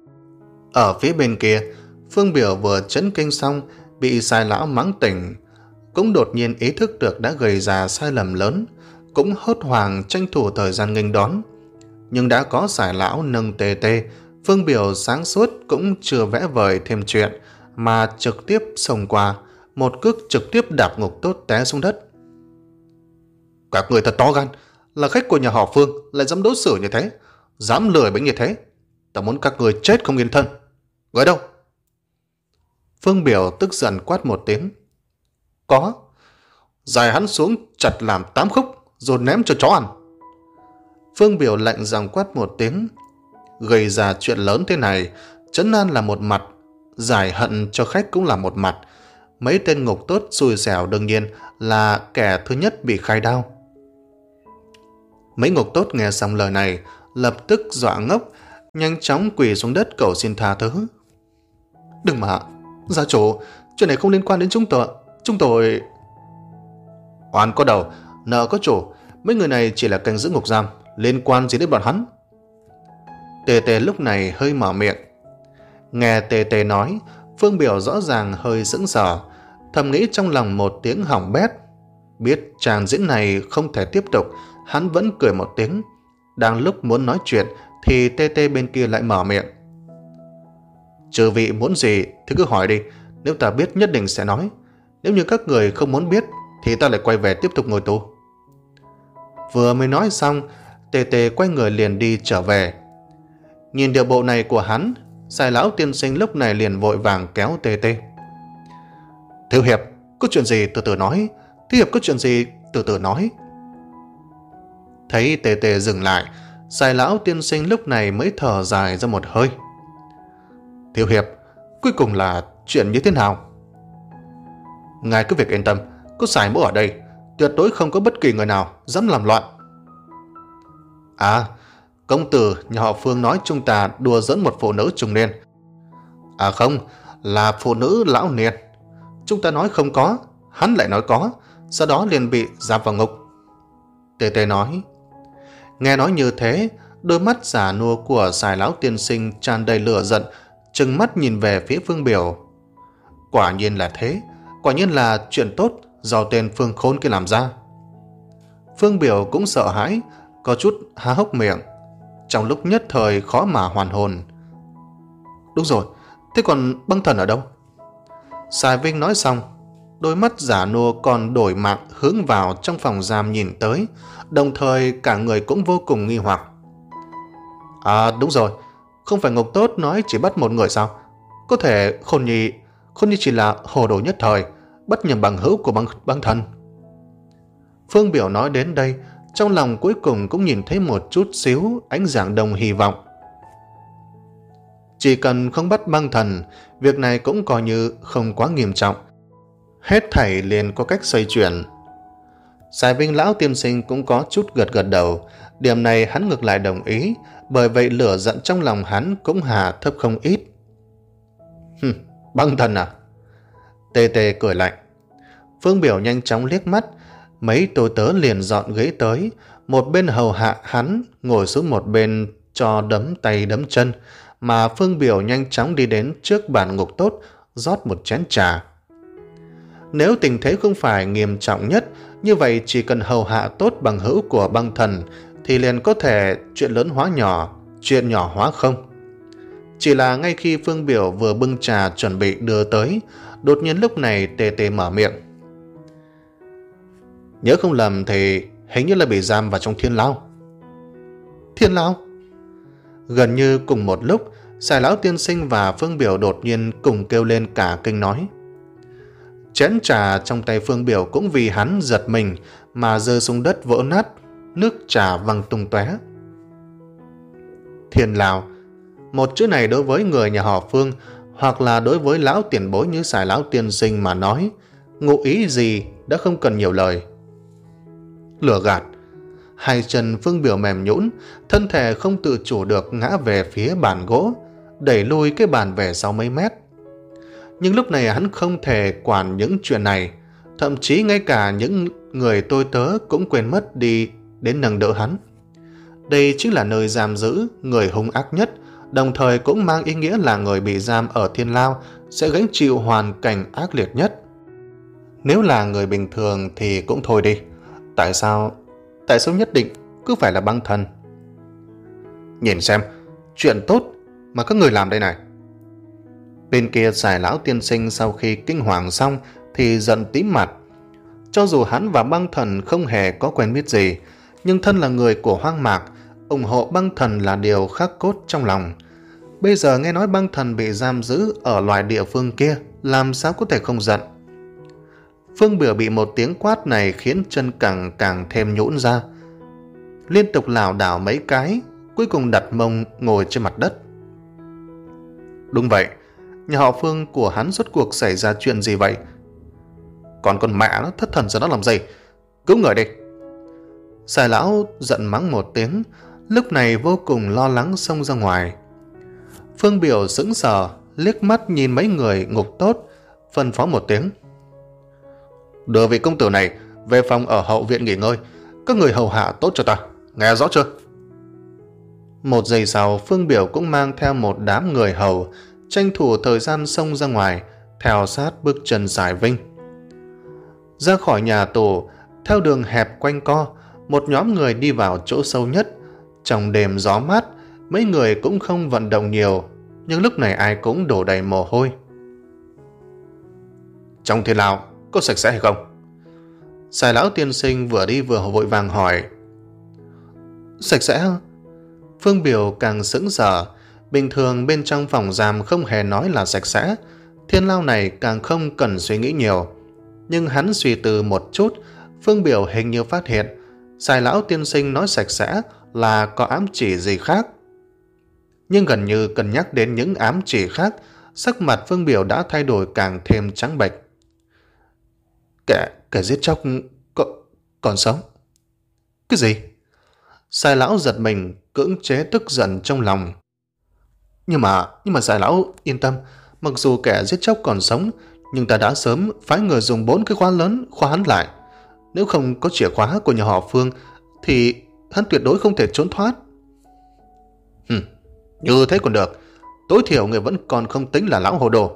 Ở phía bên kia, Phương Biểu vừa chấn kinh xong, bị Sài lão mắng tỉnh, cũng đột nhiên ý thức được đã gây ra sai lầm lớn, cũng hốt hoảng tranh thủ thời gian nghênh đón. Nhưng đã có Sài lão nâng Tề Tề, Phương Biểu sáng suốt cũng chưa vẽ vời thêm chuyện, mà trực tiếp xông qua, một cước trực tiếp đạp ngục tốt té xuống đất. Các người thật to gan, là khách của nhà họ Phương lại dám đối xử như thế, dám lừa bánh như thế. Ta muốn các người chết không yên thân. Người đâu? Phương Biểu tức giận quát một tiếng. Có. Giải hắn xuống chặt làm tám khúc rồi ném cho chó ăn. Phương Biểu lạnh giọng quát một tiếng. Gây ra chuyện lớn thế này, trấn an là một mặt, giải hận cho khách cũng là một mặt. Mấy tên ngục tốt xui xẻo đương nhiên là kẻ thứ nhất bị khai đao. Mấy ngục tốt nghe xong lời này lập tức dọa ngốc, nhanh chóng quỳ xuống đất cầu xin tha thứ. Đừng mà, gia chủ, chuyện này không liên quan đến chúng tôi. Chúng tôi... Oan có đầu, nợ có chủ, mấy người này chỉ là canh giữ ngục giam, liên quan gì đến bọn hắn? Tề Tề lúc này hơi mở miệng. Nghe Tề Tề nói, Phương Biểu rõ ràng hơi sững sờ, thầm nghĩ trong lòng một tiếng hỏng bét. Biết tràng diễn này không thể tiếp tục, hắn vẫn cười một tiếng. Đang lúc muốn nói chuyện thì Tê Tê bên kia lại mở miệng. Trừ vị muốn gì thì cứ hỏi đi, nếu ta biết nhất định sẽ nói. Nếu như các người không muốn biết thì ta lại quay về tiếp tục ngồi tù. Vừa mới nói xong, Tê Tê quay người liền đi trở về. Nhìn điệu bộ này của hắn, Sài lão tiên sinh lúc này liền vội vàng kéo Tê Tê. Thiếu hiệp, có chuyện gì từ từ nói. Thiếu hiệp có chuyện gì từ từ nói. Thấy Tê Tê dừng lại, Sài lão tiên sinh lúc này mới thở dài ra một hơi. Thiếu hiệp, cuối cùng là chuyện như thế nào? Ngài cứ việc yên tâm, có Sài mỗ ở đây, tuyệt đối không có bất kỳ người nào dám làm loạn. À, công tử nhà họ Phương nói chúng ta đùa dẫn một phụ nữ trung niên. À không, là phụ nữ lão niên. Chúng ta nói không có, hắn lại nói có, sau đó liền bị giam vào ngục. Tê Tê nói. Nghe nói như thế, đôi mắt già nua của Sài lão tiên sinh tràn đầy lửa giận, trừng mắt nhìn về phía Phương Biểu. Quả nhiên là thế, quả nhiên là chuyện tốt do tên Phương Khôn kia làm ra. Phương Biểu cũng sợ hãi, có chút há hốc miệng, trong lúc nhất thời khó mà hoàn hồn. Đúng rồi, thế còn băng thần ở đâu? Sài Vinh nói xong, đôi mắt giả nua còn đổi mạng hướng vào trong phòng giam nhìn tới, đồng thời cả người cũng vô cùng nghi hoặc. À đúng rồi, không phải ngục tốt nói chỉ bắt một người sao? Có thể Khôn Nhi, Khôn Nhi chỉ là hồ đồ nhất thời, bắt nhầm bằng hữu của băng, băng thần. Phương Biểu nói đến đây, trong lòng cuối cùng cũng nhìn thấy một chút xíu ánh dạng đồng hy vọng. Chỉ cần không bắt băng thần, việc này cũng coi như không quá nghiêm trọng. Hết thảy liền có cách xoay chuyển. Sài Vinh lão tiên sinh cũng có chút gật gật đầu, điểm này hắn ngược lại đồng ý, bởi vậy lửa giận trong lòng hắn cũng hạ thấp không ít. Hừm, băng thần à? Tê Tê cười lạnh. Phương Biểu nhanh chóng liếc mắt, mấy tôi tớ liền dọn ghế tới, một bên hầu hạ hắn ngồi xuống một bên cho đấm tay đấm chân, mà Phương Biểu nhanh chóng đi đến trước bàn ngục tốt, rót một chén trà. Nếu tình thế không phải nghiêm trọng nhất, như vậy chỉ cần hầu hạ tốt bằng hữu của băng thần thì liền có thể chuyện lớn hóa nhỏ, chuyện nhỏ hóa không. Chỉ là ngay khi Phương Biểu vừa bưng trà chuẩn bị đưa tới, Đột nhiên lúc này Tê Tê mở miệng. Nhớ không lầm thì hình như là bị giam vào trong thiên lao. Thiên lao? Gần như cùng một lúc, Sài lão tiên sinh và Phương Biểu đột nhiên cùng kêu lên cả kinh nói. Chén trà trong tay Phương Biểu cũng vì hắn giật mình mà rơi xuống đất vỡ nát, nước trà văng tung tóe. Thiên lao, một chữ này đối với người nhà họ Phương hoặc là đối với lão tiền bối như Sài lão tiên sinh mà nói, ngụ ý gì đã không cần nhiều lời. Lừa gạt. Hai chân Phương Biểu mềm nhũn, thân thể không tự chủ được ngã về phía bàn gỗ, đẩy lui cái bàn về sau mấy mét. Nhưng lúc này hắn không thể quản những chuyện này, thậm chí ngay cả những người tôi tớ cũng quên mất đi đến nâng đỡ hắn. Đây chính là nơi giam giữ người hung ác nhất, đồng thời cũng mang ý nghĩa là người bị giam ở thiên lao sẽ gánh chịu hoàn cảnh ác liệt nhất. Nếu là người bình thường thì cũng thôi đi. Tại sao, tại sao nhất định cứ phải là băng thần? Nhìn xem, chuyện tốt mà các người làm đây này. Bên kia Sài lão tiên sinh sau khi kinh hoàng xong thì giận tím mặt. Cho dù hắn và băng thần không hề có quen biết gì, nhưng thân là người của hoang mạc, ủng hộ băng thần là điều khắc cốt trong lòng. Bây giờ nghe nói băng thần bị giam giữ ở loại địa phương kia, làm sao có thể không giận? Phương Biểu bị một tiếng quát này khiến chân càng càng thêm nhũn ra, liên tục lảo đảo mấy cái, cuối cùng đặt mông ngồi trên mặt đất. Đúng vậy, nhà họ Phương của hắn rốt cuộc xảy ra chuyện gì vậy? Còn con mẹ nó thất thần ra nó làm gì? Cứu người đi! Sài lão giận mắng một tiếng, lúc này vô cùng lo lắng xông ra ngoài. Phương Biểu sững sờ, liếc mắt nhìn mấy người ngục tốt, phân phó một tiếng. Đưa vị công tử này về phòng ở hậu viện nghỉ ngơi, các người hầu hạ tốt cho ta, nghe rõ chưa? Một giây sau, Phương Biểu cũng mang theo một đám người hầu, tranh thủ thời gian xông ra ngoài, theo sát bước chân Sài Vinh. Ra khỏi nhà tù, theo đường hẹp quanh co, một nhóm người đi vào chỗ sâu nhất. Trong đêm gió mát, mấy người cũng không vận động nhiều, nhưng lúc này ai cũng đổ đầy mồ hôi. Trong thiên lao có sạch sẽ hay không? Sài lão tiên sinh vừa đi vừa vội vàng hỏi. Sạch sẽ? Phương Biểu càng sững sờ. Bình thường bên trong phòng giam không hề nói là sạch sẽ, thiên lao này càng không cần suy nghĩ nhiều. Nhưng hắn suy tư một chút, Phương Biểu hình như phát hiện Sài lão tiên sinh nói sạch sẽ là có ám chỉ gì khác. Nhưng gần như cân nhắc đến những ám chỉ khác, sắc mặt Phương Biểu đã thay đổi càng thêm trắng bệch. Kẻ, kẻ giết chóc còn, còn sống? Cái gì? Sài lão giật mình, cưỡng chế tức giận trong lòng. Nhưng mà, nhưng mà Sài lão yên tâm, mặc dù kẻ giết chóc còn sống, nhưng ta đã sớm phái người dùng bốn cái khóa lớn khóa hắn lại. Nếu không có chìa khóa của nhà họ Phương thì hắn tuyệt đối không thể trốn thoát. Hừm, như thế còn được, tối thiểu người vẫn còn không tính là lão hồ đồ.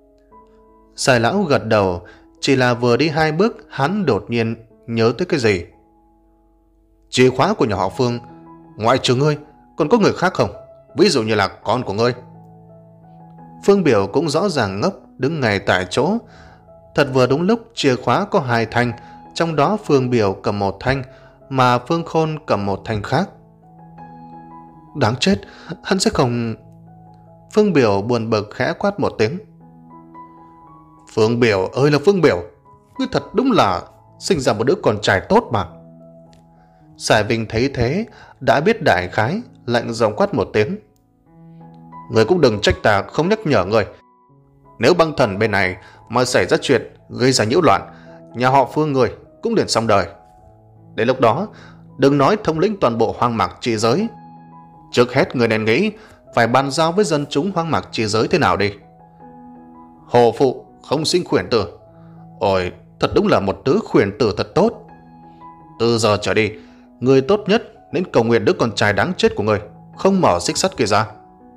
Sài lão gật đầu, chỉ là vừa đi hai bước hắn đột nhiên nhớ tới cái gì. Chìa khóa của nhà họ Phương, ngoại trừ ngươi còn có người khác không? Ví dụ như là con của ngươi. Phương Biểu cũng rõ ràng ngốc, đứng ngay tại chỗ. Thật vừa đúng lúc chìa khóa có hai thanh, trong đó Phương Biểu cầm một thanh, mà Phương Khôn cầm một thanh khác. Đáng chết, hắn sẽ không... Phương Biểu buồn bực khẽ quát một tiếng. Phương Biểu ơi là Phương Biểu, ngươi thật đúng là sinh ra một đứa con trai tốt mà. Sài Vinh thấy thế, đã biết đại khái, lạnh giọng quát một tiếng. Ngươi cũng đừng trách ta không nhắc nhở ngươi. Nếu băng thần bên này mà xảy ra chuyện gây ra nhiễu loạn, nhà họ Phương người cũng liền xong đời. Đến lúc đó, đừng nói thống lĩnh toàn bộ hoang mạc chi giới. Trước hết người nên nghĩ phải bàn giao với dân chúng hoang mạc chi giới thế nào đi. Hồ phụ không sinh khuyển tử. Ôi, thật đúng là một đứa khuyển tử thật tốt. Từ giờ trở đi, người tốt nhất nên cầu nguyện đứa con trai đáng chết của người không mở xích sắt kia ra.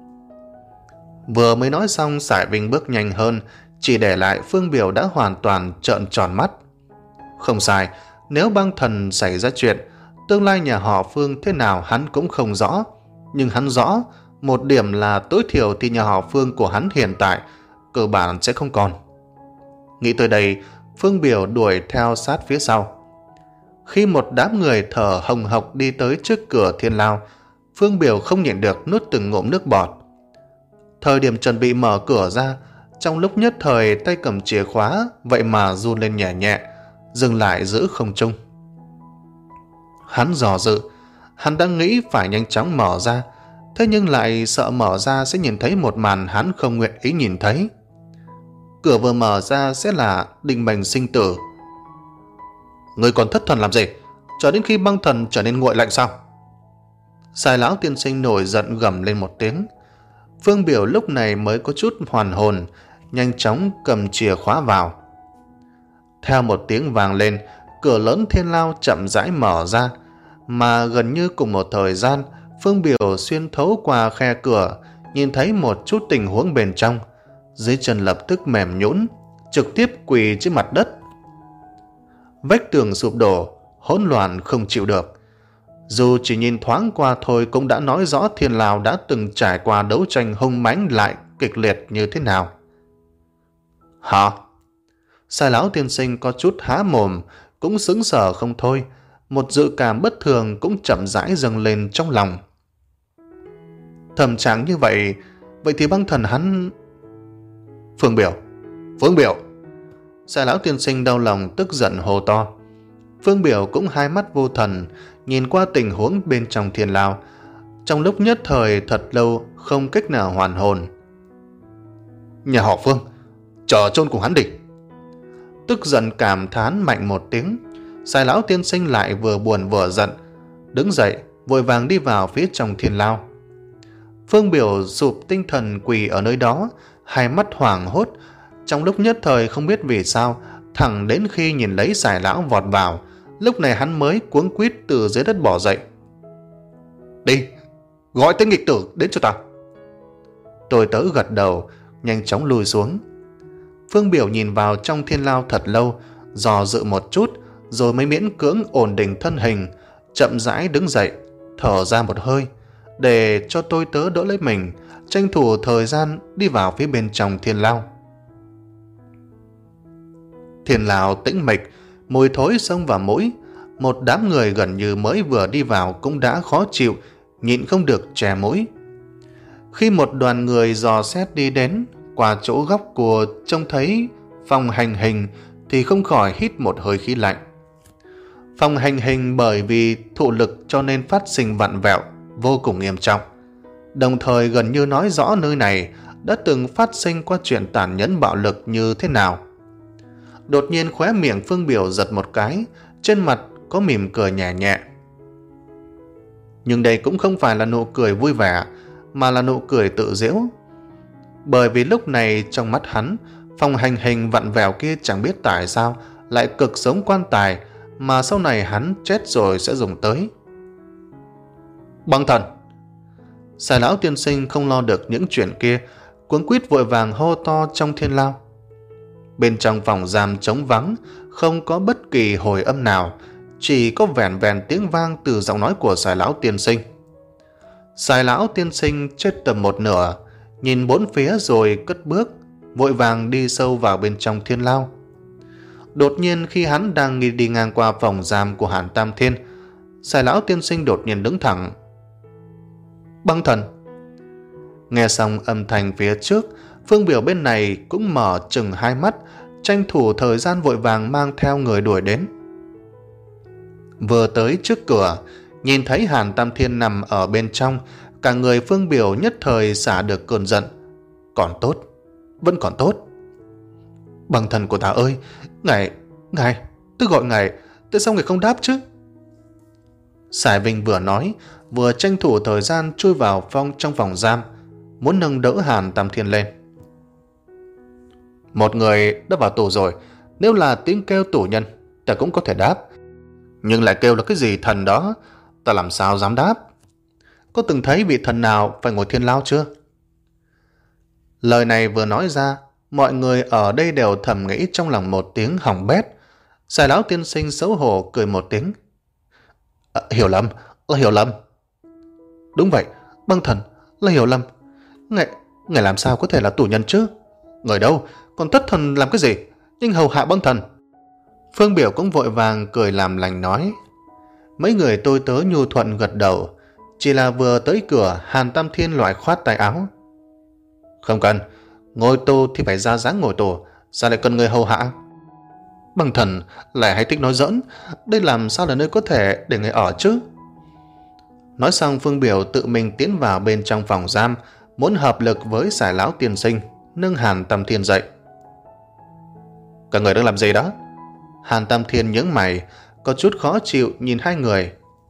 Vừa mới nói xong, Sải Vinh bước nhanh hơn, chỉ để lại Phương Biểu đã hoàn toàn trợn tròn mắt. Không sai, nếu băng thần xảy ra chuyện, tương lai nhà họ Phương thế nào hắn cũng không rõ. Nhưng hắn rõ, một điểm là tối thiểu thì nhà họ Phương của hắn hiện tại cơ bản sẽ không còn. Nghĩ tới đây, Phương Biểu đuổi theo sát phía sau. Khi một đám người thở hồng hộc đi tới trước cửa thiên lao, Phương Biểu không nhịn được nuốt từng ngụm nước bọt. Thời điểm chuẩn bị mở cửa ra, trong lúc nhất thời tay cầm chìa khóa vậy mà run lên nhẹ nhẹ, dừng lại giữ không trung. Hắn dò dự, hắn đã nghĩ phải nhanh chóng mở ra, thế nhưng lại sợ mở ra sẽ nhìn thấy một màn hắn không nguyện ý nhìn thấy. Cửa vừa mở ra sẽ là định mệnh sinh tử. Người còn thất thần làm gì? Chờ đến khi băng thần trở nên nguội lạnh sao? Sai lão tiên sinh nổi giận gầm lên một tiếng. Phương Biểu lúc này mới có chút hoàn hồn, nhanh chóng cầm chìa khóa vào. Theo một tiếng vang lên, cửa lớn thiên lao chậm rãi mở ra, mà gần như cùng một thời gian, Phương Biểu xuyên thấu qua khe cửa, nhìn thấy một chút tình huống bên trong. Dưới chân lập tức mềm nhũn, trực tiếp quỳ trên mặt đất. Vách tường sụp đổ, hỗn loạn không chịu được. Dù chỉ nhìn thoáng qua thôi cũng đã nói rõ thiên lao đã từng trải qua đấu tranh hung mãnh lại kịch liệt như thế nào. Hả? Sai lão tiên sinh có chút há mồm, cũng sững sờ không thôi. Một dự cảm bất thường cũng chậm rãi dâng lên trong lòng. Thầm trạng như vậy, vậy thì băng thần hắn... Phương Biểu! Phương Biểu! Sai lão tiên sinh đau lòng tức giận hô to. Phương Biểu cũng hai mắt vô thần, nhìn qua tình huống bên trong thiên lao. Trong lúc nhất thời thật lâu không cách nào hoàn hồn. Nhà họ Phương, chờ chôn cùng hắn đi! Tức giận cảm thán mạnh một tiếng. Sai lão tiên sinh lại vừa buồn vừa giận, đứng dậy vội vàng đi vào phía trong thiên lao. Phương Biểu sụp tinh thần quỳ ở nơi đó, hai mắt hoảng hốt. Trong lúc nhất thời không biết vì sao, thẳng đến khi nhìn lấy Sai lão vọt vào, lúc này hắn mới cuống quýt từ dưới đất bỏ dậy. Đi, gọi tên nghịch tử đến cho ta. Tôi tớ gật đầu, nhanh chóng lùi xuống. Phương Biểu nhìn vào trong thiên lao thật lâu, dò dự một chút, rồi mới miễn cưỡng ổn định thân hình, chậm rãi đứng dậy, thở ra một hơi, để cho tôi tớ đỡ lấy mình, tranh thủ thời gian đi vào phía bên trong thiên lao. Thiên lao tĩnh mịch, mùi thối xông vào mũi. Một đám người gần như mới vừa đi vào cũng đã khó chịu, nhịn không được chè mũi. Khi một đoàn người dò xét đi đến, qua chỗ góc của trông thấy Phong Hành Hình thì không khỏi hít một hơi khí lạnh. Phong Hành Hình bởi vì thụ lực cho nên phát sinh vặn vẹo vô cùng nghiêm trọng, đồng thời gần như nói rõ nơi này đã từng phát sinh qua chuyện tàn nhẫn bạo lực như thế nào. Đột nhiên khóe miệng Phương Biểu giật một cái, trên mặt có mỉm cười nhẹ nhẹ. Nhưng đây cũng không phải là nụ cười vui vẻ, mà là nụ cười tự giễu. Bởi vì lúc này trong mắt hắn, Phong Hành Hình vặn vẹo kia chẳng biết tại sao lại cực giống quan tài mà sau này hắn chết rồi sẽ dùng tới. Băng thần! Sai lão tiên sinh không lo được những chuyện kia, cuống quýt vội vàng hô to trong thiên lao. Bên trong phòng giam trống vắng, không có bất kỳ hồi âm nào, chỉ có vẻn vẹn tiếng vang từ giọng nói của Sai lão tiên sinh. Sai lão tiên sinh chết tầm một nửa, nhìn bốn phía rồi cất bước, vội vàng đi sâu vào bên trong thiên lao. Đột nhiên khi hắn đang đi ngang qua phòng giam của Hàn Tam Thiên, Sai lão tiên sinh đột nhiên đứng thẳng. Băng thần! Nghe xong âm thanh phía trước, Phương Biểu bên này cũng mở chừng hai mắt, tranh thủ thời gian vội vàng mang theo người đuổi đến. Vừa tới trước cửa, nhìn thấy Hàn Tam Thiên nằm ở bên trong, cả người Phương Biểu nhất thời xả được cơn giận. Còn tốt, vẫn còn tốt. Băng thần của ta ơi, ngài, ngài, tôi gọi ngài, tại sao ngài không đáp chứ? Sải Vinh vừa nói, vừa tranh thủ thời gian chui vào phòng trong phòng giam, muốn nâng đỡ Hàn Tam Thiên lên. Một người đã vào tù rồi, nếu là tiếng kêu tù nhân, ta cũng có thể đáp. Nhưng lại kêu là cái gì thần đó, ta làm sao dám đáp? Có từng thấy vị thần nào phải ngồi thiên lao chưa? Lời này vừa nói ra, mọi người ở đây đều thầm nghĩ trong lòng một tiếng hỏng bét. Sai lão tiên sinh xấu hổ cười một tiếng. À, hiểu lầm, là hiểu lầm. Đúng vậy, băng thần, là hiểu lầm. Ngài, ngài làm sao có thể là tù nhân chứ? Người đâu, còn thất thần làm cái gì? nhưng hầu hạ băng thần. Phương Biểu cũng vội vàng cười làm lành nói. Mấy người tôi tớ nhu thuận gật đầu, chỉ là vừa tới cửa Hàn Tam Thiên loại khoát tay áo. Không cần, ngồi tù thì phải ra dáng ngồi tù, sao lại cần người hầu hạ? Băng thần lại hay thích nói giỡn, đây làm sao là nơi có thể để người ở chứ? Nói xong Phương Biểu tự mình tiến vào bên trong phòng giam, muốn hợp lực với Sài Lão tiên sinh, nâng Hàn Tam Thiên dậy. Các người đang làm gì đó? Hàn Tam Thiên nhướng mày, có chút khó chịu nhìn hai người.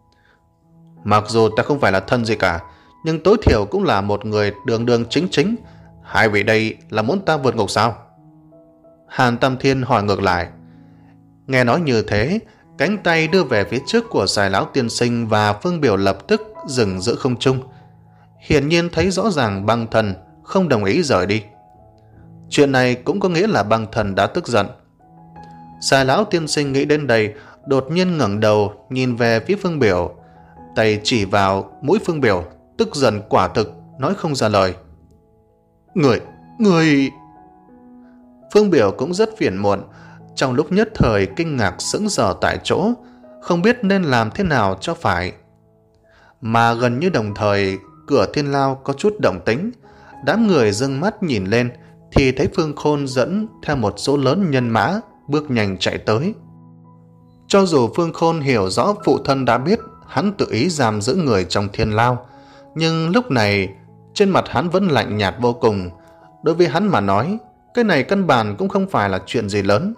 Mặc dù ta không phải là thân gì cả, nhưng tối thiểu cũng là một người đường đường chính chính. Hai vị đây là muốn ta vượt ngục sao? Hàn Tam Thiên hỏi ngược lại. Nghe nói như thế, cánh tay đưa về phía trước của Sài Lão tiên sinh và Phương Biểu lập tức dừng giữa không trung. Hiển nhiên thấy rõ ràng băng thần không đồng ý rời đi. Chuyện này cũng có nghĩa là băng thần đã tức giận. Sài Lão tiên sinh nghĩ đến đây, đột nhiên ngẩng đầu nhìn về phía Phương Biểu, tay chỉ vào mũi Phương Biểu, tức giận quả thực nói không ra lời. Người, người... Phương Biểu cũng rất phiền muộn, trong lúc nhất thời kinh ngạc sững sờ tại chỗ, không biết nên làm thế nào cho phải. Mà gần như đồng thời, cửa thiên lao có chút động tĩnh, đám người dâng mắt nhìn lên thì thấy Phương Khôn dẫn theo một số lớn nhân mã bước nhanh chạy tới. Cho dù Phương Khôn hiểu rõ phụ thân đã biết hắn tự ý giam giữ người trong thiên lao, nhưng lúc này trên mặt hắn vẫn lạnh nhạt vô cùng. Đối với hắn mà nói, cái này căn bản cũng không phải là chuyện gì lớn.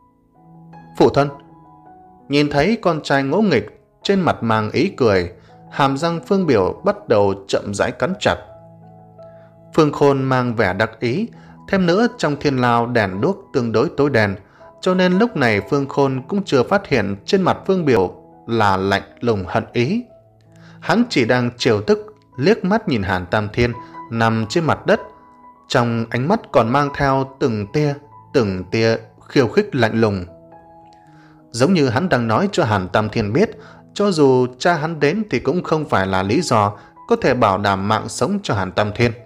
Phụ thân nhìn thấy con trai ngỗ nghịch, trên mặt mang ý cười, hàm răng Phương Biểu bắt đầu chậm rãi cắn chặt. Phương Khôn mang vẻ đắc ý, thêm nữa trong thiên lao đèn đuốc tương đối tối đen, cho nên lúc này Phương Khôn cũng chưa phát hiện trên mặt Phương Biểu là lạnh lùng hận ý. Hắn chỉ đang trêu tức liếc mắt nhìn Hàn Tam Thiên nằm trên mặt đất, trong ánh mắt còn mang theo từng tia từng tia khiêu khích lạnh lùng, giống như hắn đang nói cho Hàn Tam Thiên biết cho dù cha hắn đến thì cũng không phải là lý do có thể bảo đảm mạng sống cho Hàn Tam Thiên.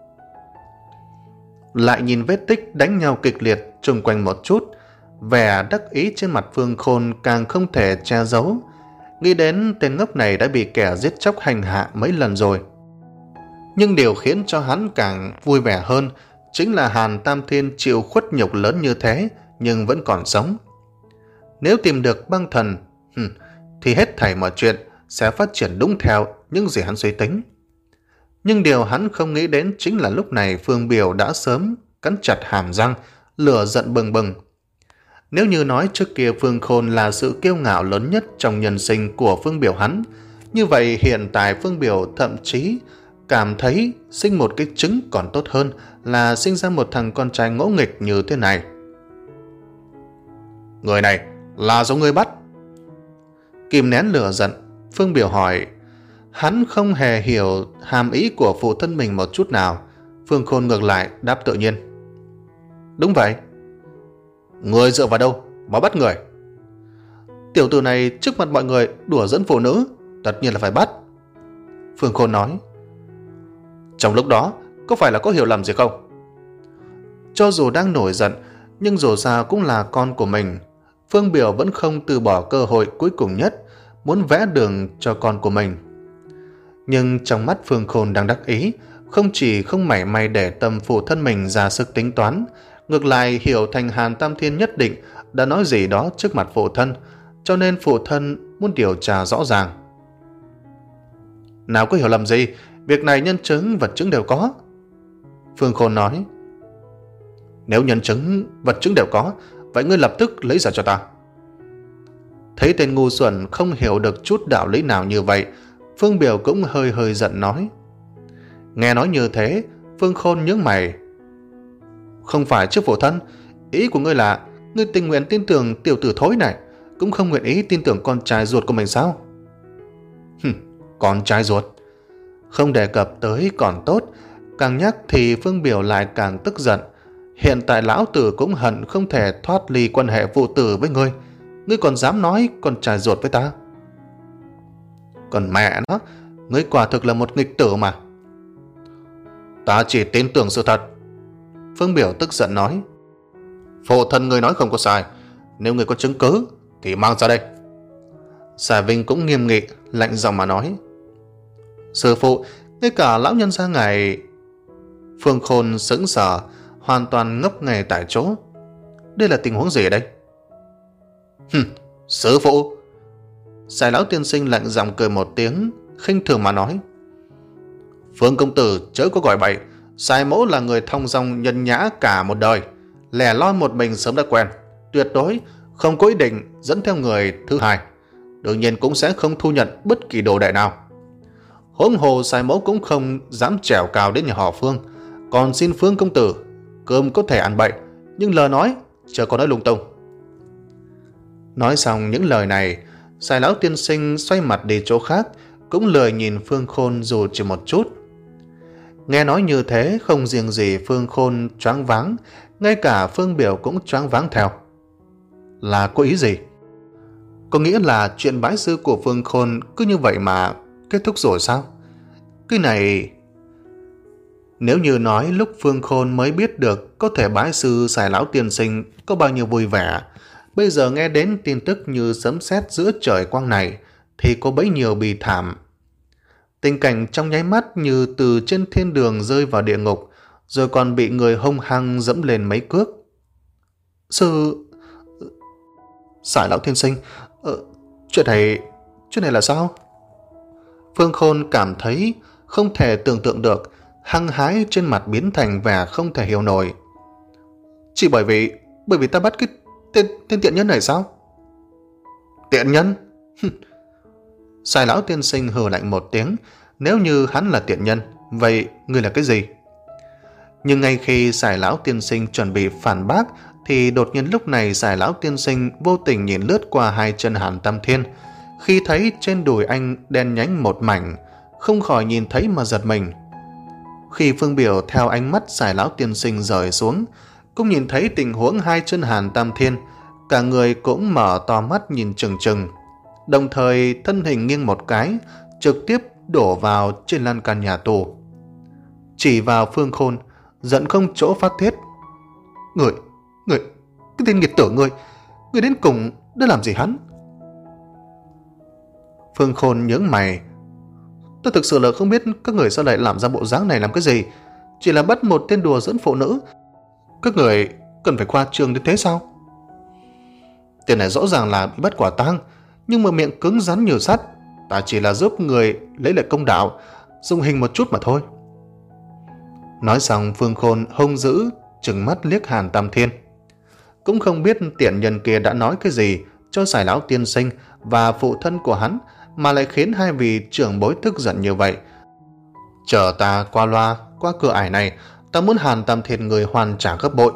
Lại nhìn vết tích đánh nhau kịch liệt chung quanh một chút, vẻ đắc ý trên mặt Phương Khôn càng không thể che giấu. Nghĩ đến tên ngốc này đã bị kẻ giết chóc hành hạ mấy lần rồi. Nhưng điều khiến cho hắn càng vui vẻ hơn chính là Hàn Tam Thiên chịu khuất nhục lớn như thế nhưng vẫn còn sống. Nếu tìm được băng thần thì hết thảy mọi chuyện sẽ phát triển đúng theo những gì hắn suy tính. Nhưng điều hắn không nghĩ đến chính là lúc này Phương Biểu đã sớm cắn chặt hàm răng, lửa giận bừng bừng. Nếu như nói trước kia Phương Khôn là sự kiêu ngạo lớn nhất trong nhân sinh của Phương Biểu hắn, như vậy hiện tại Phương Biểu thậm chí cảm thấy sinh một cái trứng còn tốt hơn là sinh ra một thằng con trai ngỗ nghịch như thế này. Người này là do ngươi bắt? Kìm nén lửa giận, Phương Biểu hỏi. Hắn không hề hiểu hàm ý của phụ thân mình một chút nào. Phương Khôn ngược lại đáp tự nhiên. Đúng vậy. Người dựa vào đâu mà bắt người? Tiểu tử này trước mặt mọi người đùa dẫn phụ nữ, tất nhiên là phải bắt. Phương Khôn nói. Trong lúc đó có phải là có hiểu lầm gì không? Cho dù đang nổi giận, nhưng dù sao cũng là con của mình. Phương Biểu vẫn không từ bỏ cơ hội cuối cùng nhất, muốn vẽ đường cho con của mình. Nhưng trong mắt Phương Khôn đang đắc ý, không chỉ không mảy may để tâm phụ thân mình ra sức tính toán, ngược lại hiểu thành Hàn Tam Thiên nhất định đã nói gì đó trước mặt phụ thân, cho nên phụ thân muốn điều tra rõ ràng. Nào có hiểu lầm gì, việc này nhân chứng vật chứng đều có. Phương Khôn nói. Nếu nhân chứng vật chứng đều có, vậy ngươi lập tức lấy ra cho ta. Thấy tên ngu xuẩn không hiểu được chút đạo lý nào như vậy, Phương Biểu cũng hơi hơi giận nói. Nghe nói như thế, Phương Khôn nhướng mày. Không phải chứ phụ thân, ý của ngươi là ngươi tình nguyện tin tưởng tiểu tử thối này, cũng không nguyện ý tin tưởng con trai ruột của mình sao? Hừm, con trai ruột? Không đề cập tới còn tốt, càng nhắc thì Phương Biểu lại càng tức giận. Hiện tại lão tử cũng hận không thể thoát ly quan hệ phụ tử với ngươi, ngươi còn dám nói con trai ruột với ta? Còn mẹ nó, ngươi quả thực là một nghịch tử mà. Ta chỉ tin tưởng sự thật. Phương Biểu tức giận nói. Phụ thân người nói không có sai, nếu người có chứng cứ thì mang ra đây. Xà Vinh cũng nghiêm nghị, lạnh giọng mà nói. Sư phụ, ngay cả lão nhân gia ngài... Phương Khôn sững sờ, hoàn toàn ngốc nghề tại chỗ. Đây là tình huống gì ở đây? Hừm, sư phụ. Sài lão tiên sinh lạnh giọng cười một tiếng, khinh thường mà nói. Phương công tử chớ có gọi bậy, Sài mẫu là người thong dong nhân nhã cả một đời, lẻ loi một mình sớm đã quen, tuyệt đối không có ý định dẫn theo người thứ hai, đương nhiên cũng sẽ không thu nhận bất kỳ đồ đệ nào. Huống hồ Sài mẫu cũng không dám trèo cao đến nhà họ Phương, còn xin Phương công tử cơm có thể ăn bậy, nhưng lời nói chờ có nói lung tung. Nói xong những lời này, Sài lão tiên sinh xoay mặt đi chỗ khác, cũng lười nhìn Phương Khôn dù chỉ một chút. Nghe nói như thế, không riêng gì Phương Khôn choáng váng, ngay cả Phương Biểu cũng choáng váng theo. Là có ý gì? Có nghĩa là chuyện bái sư của Phương Khôn cứ như vậy mà kết thúc rồi sao? Cái này... Nếu như nói lúc Phương Khôn mới biết được có thể bái sư Sài lão tiên sinh có bao nhiêu vui vẻ, bây giờ nghe đến tin tức như sấm sét giữa trời quang này thì có bấy nhiêu bi thảm. Tình cảnh trong nháy mắt như từ trên thiên đường rơi vào địa ngục, rồi còn bị người hung hăng dẫm lên mấy cước. Sư... Sài lão tiên sinh, ờ, chuyện này... chuyện này là sao? Phương Khôn cảm thấy không thể tưởng tượng được, hăng hái trên mặt biến thành vẻ không thể hiểu nổi. Chỉ bởi vì... bởi vì ta bắt cái tên, tên tiện nhân này sao? Tiện nhân? Sài lão tiên sinh hừ lạnh một tiếng. Nếu như hắn là tiện nhân, vậy ngươi là cái gì? Nhưng ngay khi Sài lão tiên sinh chuẩn bị phản bác, thì đột nhiên lúc này Sài lão tiên sinh vô tình nhìn lướt qua hai chân Hàn Tam Thiên. Khi thấy trên đùi anh đen nhánh một mảnh, không khỏi nhìn thấy mà giật mình. Khi Phương Biểu theo ánh mắt Sài lão tiên sinh rời xuống, cũng nhìn thấy tình huống hai chân Hàn Tam Thiên, cả người cũng mở to mắt nhìn chừng chừng, đồng thời thân hình nghiêng một cái, trực tiếp đổ vào trên lan can nhà tù. Chỉ vào Phương Khôn, giận không chỗ phát tiết. Người, người, cái tên nghiệt tử ngươi, ngươi đến cùng đã làm gì hắn? Phương Khôn nhướng mày. Tôi thực sự là không biết các người sao lại làm ra bộ dáng này làm cái gì. Chỉ là bắt một tên đùa dẫn phụ nữ, các người cần phải khoa trương đến thế sao? Tên này rõ ràng là bị bắt quả tang, nhưng mà miệng cứng rắn như sắt. Ta chỉ là giúp người lấy lại công đạo, dùng hình một chút mà thôi. Nói xong, Phương Khôn hung dữ trừng mắt liếc Hàn Tam Thiên. Cũng không biết tiện nhân kia đã nói cái gì cho Sài lão tiên sinh và phụ thân của hắn mà lại khiến hai vị trưởng bối tức giận như vậy. Chờ ta qua loa, qua cửa ải này, ta muốn Hàn Tam Thiên người hoàn trả gấp bội.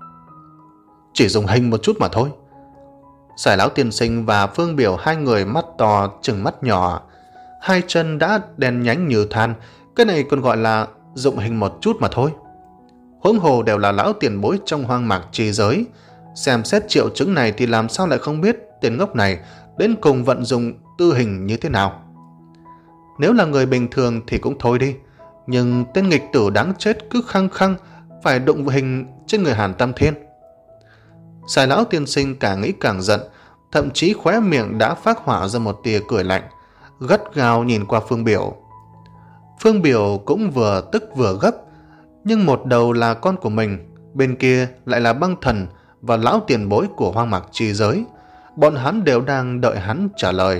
Chỉ dùng hình một chút mà thôi. Sài lão tiên sinh và Phương Biểu hai người mắt to trừng mắt nhỏ, hai chân đã đen nhánh như than, cái này còn gọi là dụng hình một chút mà thôi. Huống hồ đều là lão tiền bối trong hoang mạc trì giới, xem xét triệu chứng này thì làm sao lại không biết tên ngốc này đến cùng vận dụng tư hình như thế nào. Nếu là người bình thường thì cũng thôi đi, nhưng tên nghịch tử đáng chết cứ khăng khăng phải đụng hình trên người Hàn Tam Thiên. Sài lão tiên sinh càng nghĩ càng giận, thậm chí khóe miệng đã phát họa ra một tia cười lạnh, gắt gao nhìn qua Phương Biểu. Phương Biểu cũng vừa tức vừa gấp, nhưng một đầu là con của mình, bên kia lại là băng thần và lão tiền bối của hoang mạc trì giới. Bọn hắn đều đang đợi hắn trả lời.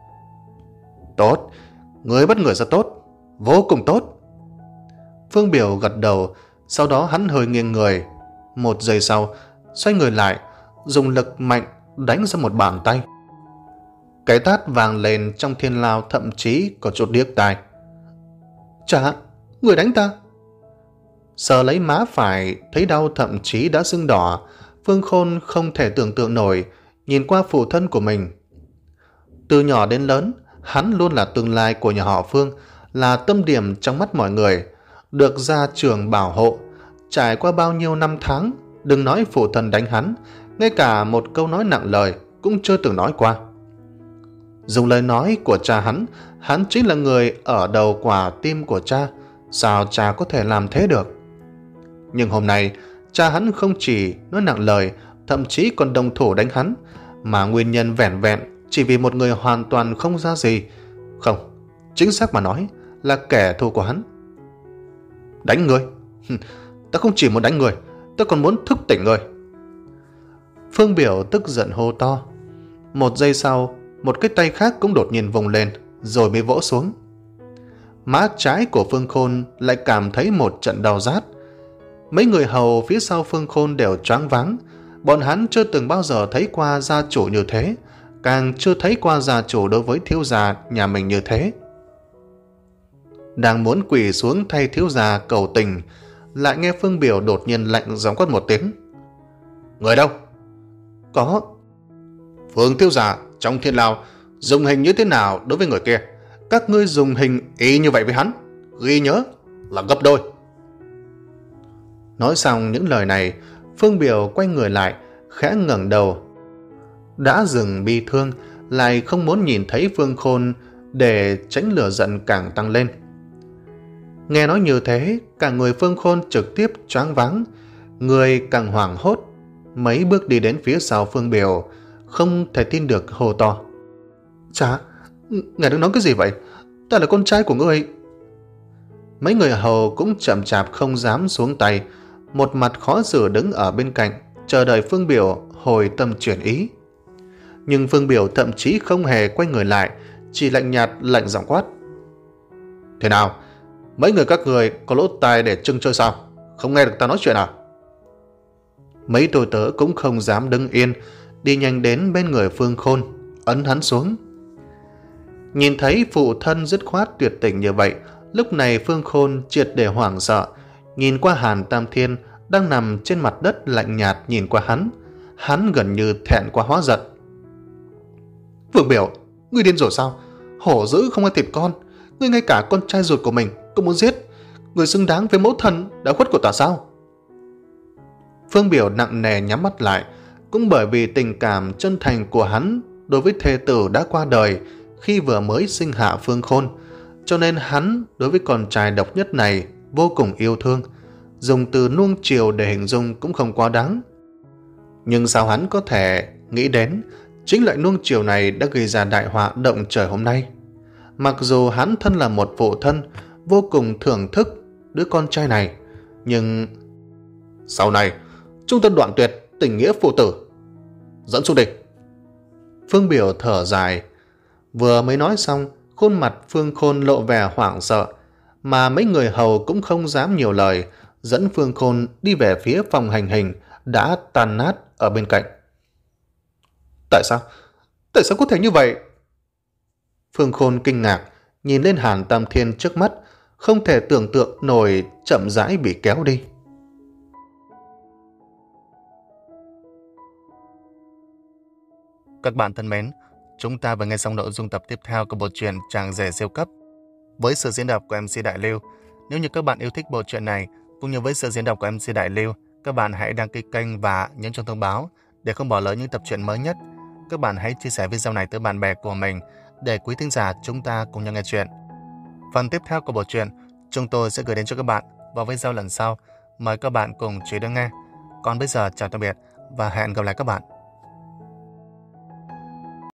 Tốt, người bắt người ra tốt, vô cùng tốt. Phương Biểu gật đầu, sau đó hắn hơi nghiêng người. Một giây sau, xoay người lại, dùng lực mạnh đánh ra một bàn tay. Cái tát vàng lên trong thiên lao thậm chí có chút điếc tai. Chà, người đánh ta. Sờ lấy má phải, thấy đau thậm chí đã sưng đỏ, Phương Khôn không thể tưởng tượng nổi, nhìn qua phụ thân của mình. Từ nhỏ đến lớn, hắn luôn là tương lai của nhà họ Phương, là tâm điểm trong mắt mọi người, được gia trưởng bảo hộ. Trải qua bao nhiêu năm tháng, đừng nói phụ thân đánh hắn, ngay cả một câu nói nặng lời cũng chưa từng nói qua. Dùng lời nói của cha hắn, hắn chính là người ở đầu quả tim của cha, sao cha có thể làm thế được? Nhưng hôm nay, cha hắn không chỉ nói nặng lời, thậm chí còn đồng thủ đánh hắn, mà nguyên nhân vẻn vẹn chỉ vì một người hoàn toàn không ra gì. Không, chính xác mà nói là kẻ thù của hắn. Đánh người? Ta không chỉ muốn đánh người, ta còn muốn thức tỉnh người. Phương Biểu tức giận hô to. Một giây sau, một cái tay khác cũng đột nhiên vùng lên, rồi mới vỗ xuống. Má trái của Phương Khôn lại cảm thấy một trận đau rát. Mấy người hầu phía sau Phương Khôn đều choáng váng. Bọn hắn chưa từng bao giờ thấy qua gia chủ như thế, càng chưa thấy qua gia chủ đối với thiếu gia nhà mình như thế. Đang muốn quỳ xuống thay thiếu gia cầu tình, lại nghe Phương Biểu đột nhiên lạnh giọng quát một tiếng. Người đâu? Có. Phương thiếu gia trong thiên lao dùng hình như thế nào đối với người kia? Các ngươi dùng hình y như vậy với hắn, ghi nhớ là gấp đôi. Nói xong những lời này, Phương Biểu quay người lại, khẽ ngẩng đầu. Đã dừng bi thương, lại không muốn nhìn thấy Phương Khôn để tránh lửa giận càng tăng lên. Nghe nói như thế, cả người Phương Khôn trực tiếp choáng váng, người càng hoảng hốt, mấy bước đi đến phía sau Phương Biểu, không thể tin được hô to. Chà, ngài đang nói cái gì vậy? Ta là con trai của ngươi. Mấy người hầu cũng chậm chạp không dám xuống tay, một mặt khó xử đứng ở bên cạnh, chờ đợi Phương Biểu hồi tâm chuyển ý. Nhưng Phương Biểu thậm chí không hề quay người lại, chỉ lạnh nhạt lạnh giọng quát. Thế nào? Mấy người các người có lỗ tai để trưng chơi sao? Không nghe được ta nói chuyện à? Mấy tôi tớ cũng không dám đứng yên, đi nhanh đến bên người Phương Khôn, ấn hắn xuống. Nhìn thấy phụ thân dứt khoát tuyệt tình như vậy, lúc này Phương Khôn triệt để hoảng sợ, nhìn qua Hàn Tam Thiên đang nằm trên mặt đất lạnh nhạt nhìn qua hắn. Hắn gần như thẹn quá hóa giận. Phương Biểu, ngươi điên rồi sao? Hổ dữ không ăn thịt con, ngươi ngay cả con trai ruột của mình cũng muốn giết. Ngươi xứng đáng với mẫu thân đã khuất của ta sao? Phương Biểu nặng nề nhắm mắt lại, cũng bởi vì tình cảm chân thành của hắn đối với thê tử đã qua đời khi vừa mới sinh hạ Phương Khôn, cho nên hắn đối với con trai độc nhất này vô cùng yêu thương, dùng từ nuông chiều để hình dung cũng không quá đáng. Nhưng sao hắn có thể nghĩ đến chính loại nuông chiều này đã gây ra đại họa động trời hôm nay? Mặc dù hắn thân là một phụ thân, vô cùng thưởng thức đứa con trai này, nhưng sau này chúng ta đoạn tuyệt tình nghĩa phụ tử. Dẫn xuống đi. Phương Biểu thở dài. Vừa mới nói xong, khuôn mặt Phương Khôn lộ vẻ hoảng sợ, mà mấy người hầu cũng không dám nhiều lời, dẫn Phương Khôn đi về phía phòng hành hình đã tan nát ở bên cạnh. Tại sao? Tại sao có thể như vậy? Phương Khôn kinh ngạc, nhìn lên Hàn Tam Thiên trước mắt, không thể tưởng tượng nổi chậm rãi bị kéo đi. Các bạn thân mến, chúng ta vừa nghe xong nội dung tập tiếp theo của bộ truyện Chàng Rể Siêu Cấp với sự diễn đọc của em xê Đại Lưu. Nếu như các bạn yêu thích bộ truyện này cũng như với sự diễn đọc của em xê Đại Lưu, các bạn hãy đăng ký kênh và nhấn chuông thông báo để không bỏ lỡ những tập truyện mới nhất. Các bạn hãy chia sẻ video này tới bạn bè của mình để quý thính giả chúng ta cùng nhau nghe chuyện. Phần tiếp theo của bộ truyện chúng tôi sẽ gửi đến cho các bạn vào video lần sau. Mời các bạn cùng chú ý đón nghe. Còn bây giờ chào tạm biệt và hẹn gặp lại các bạn.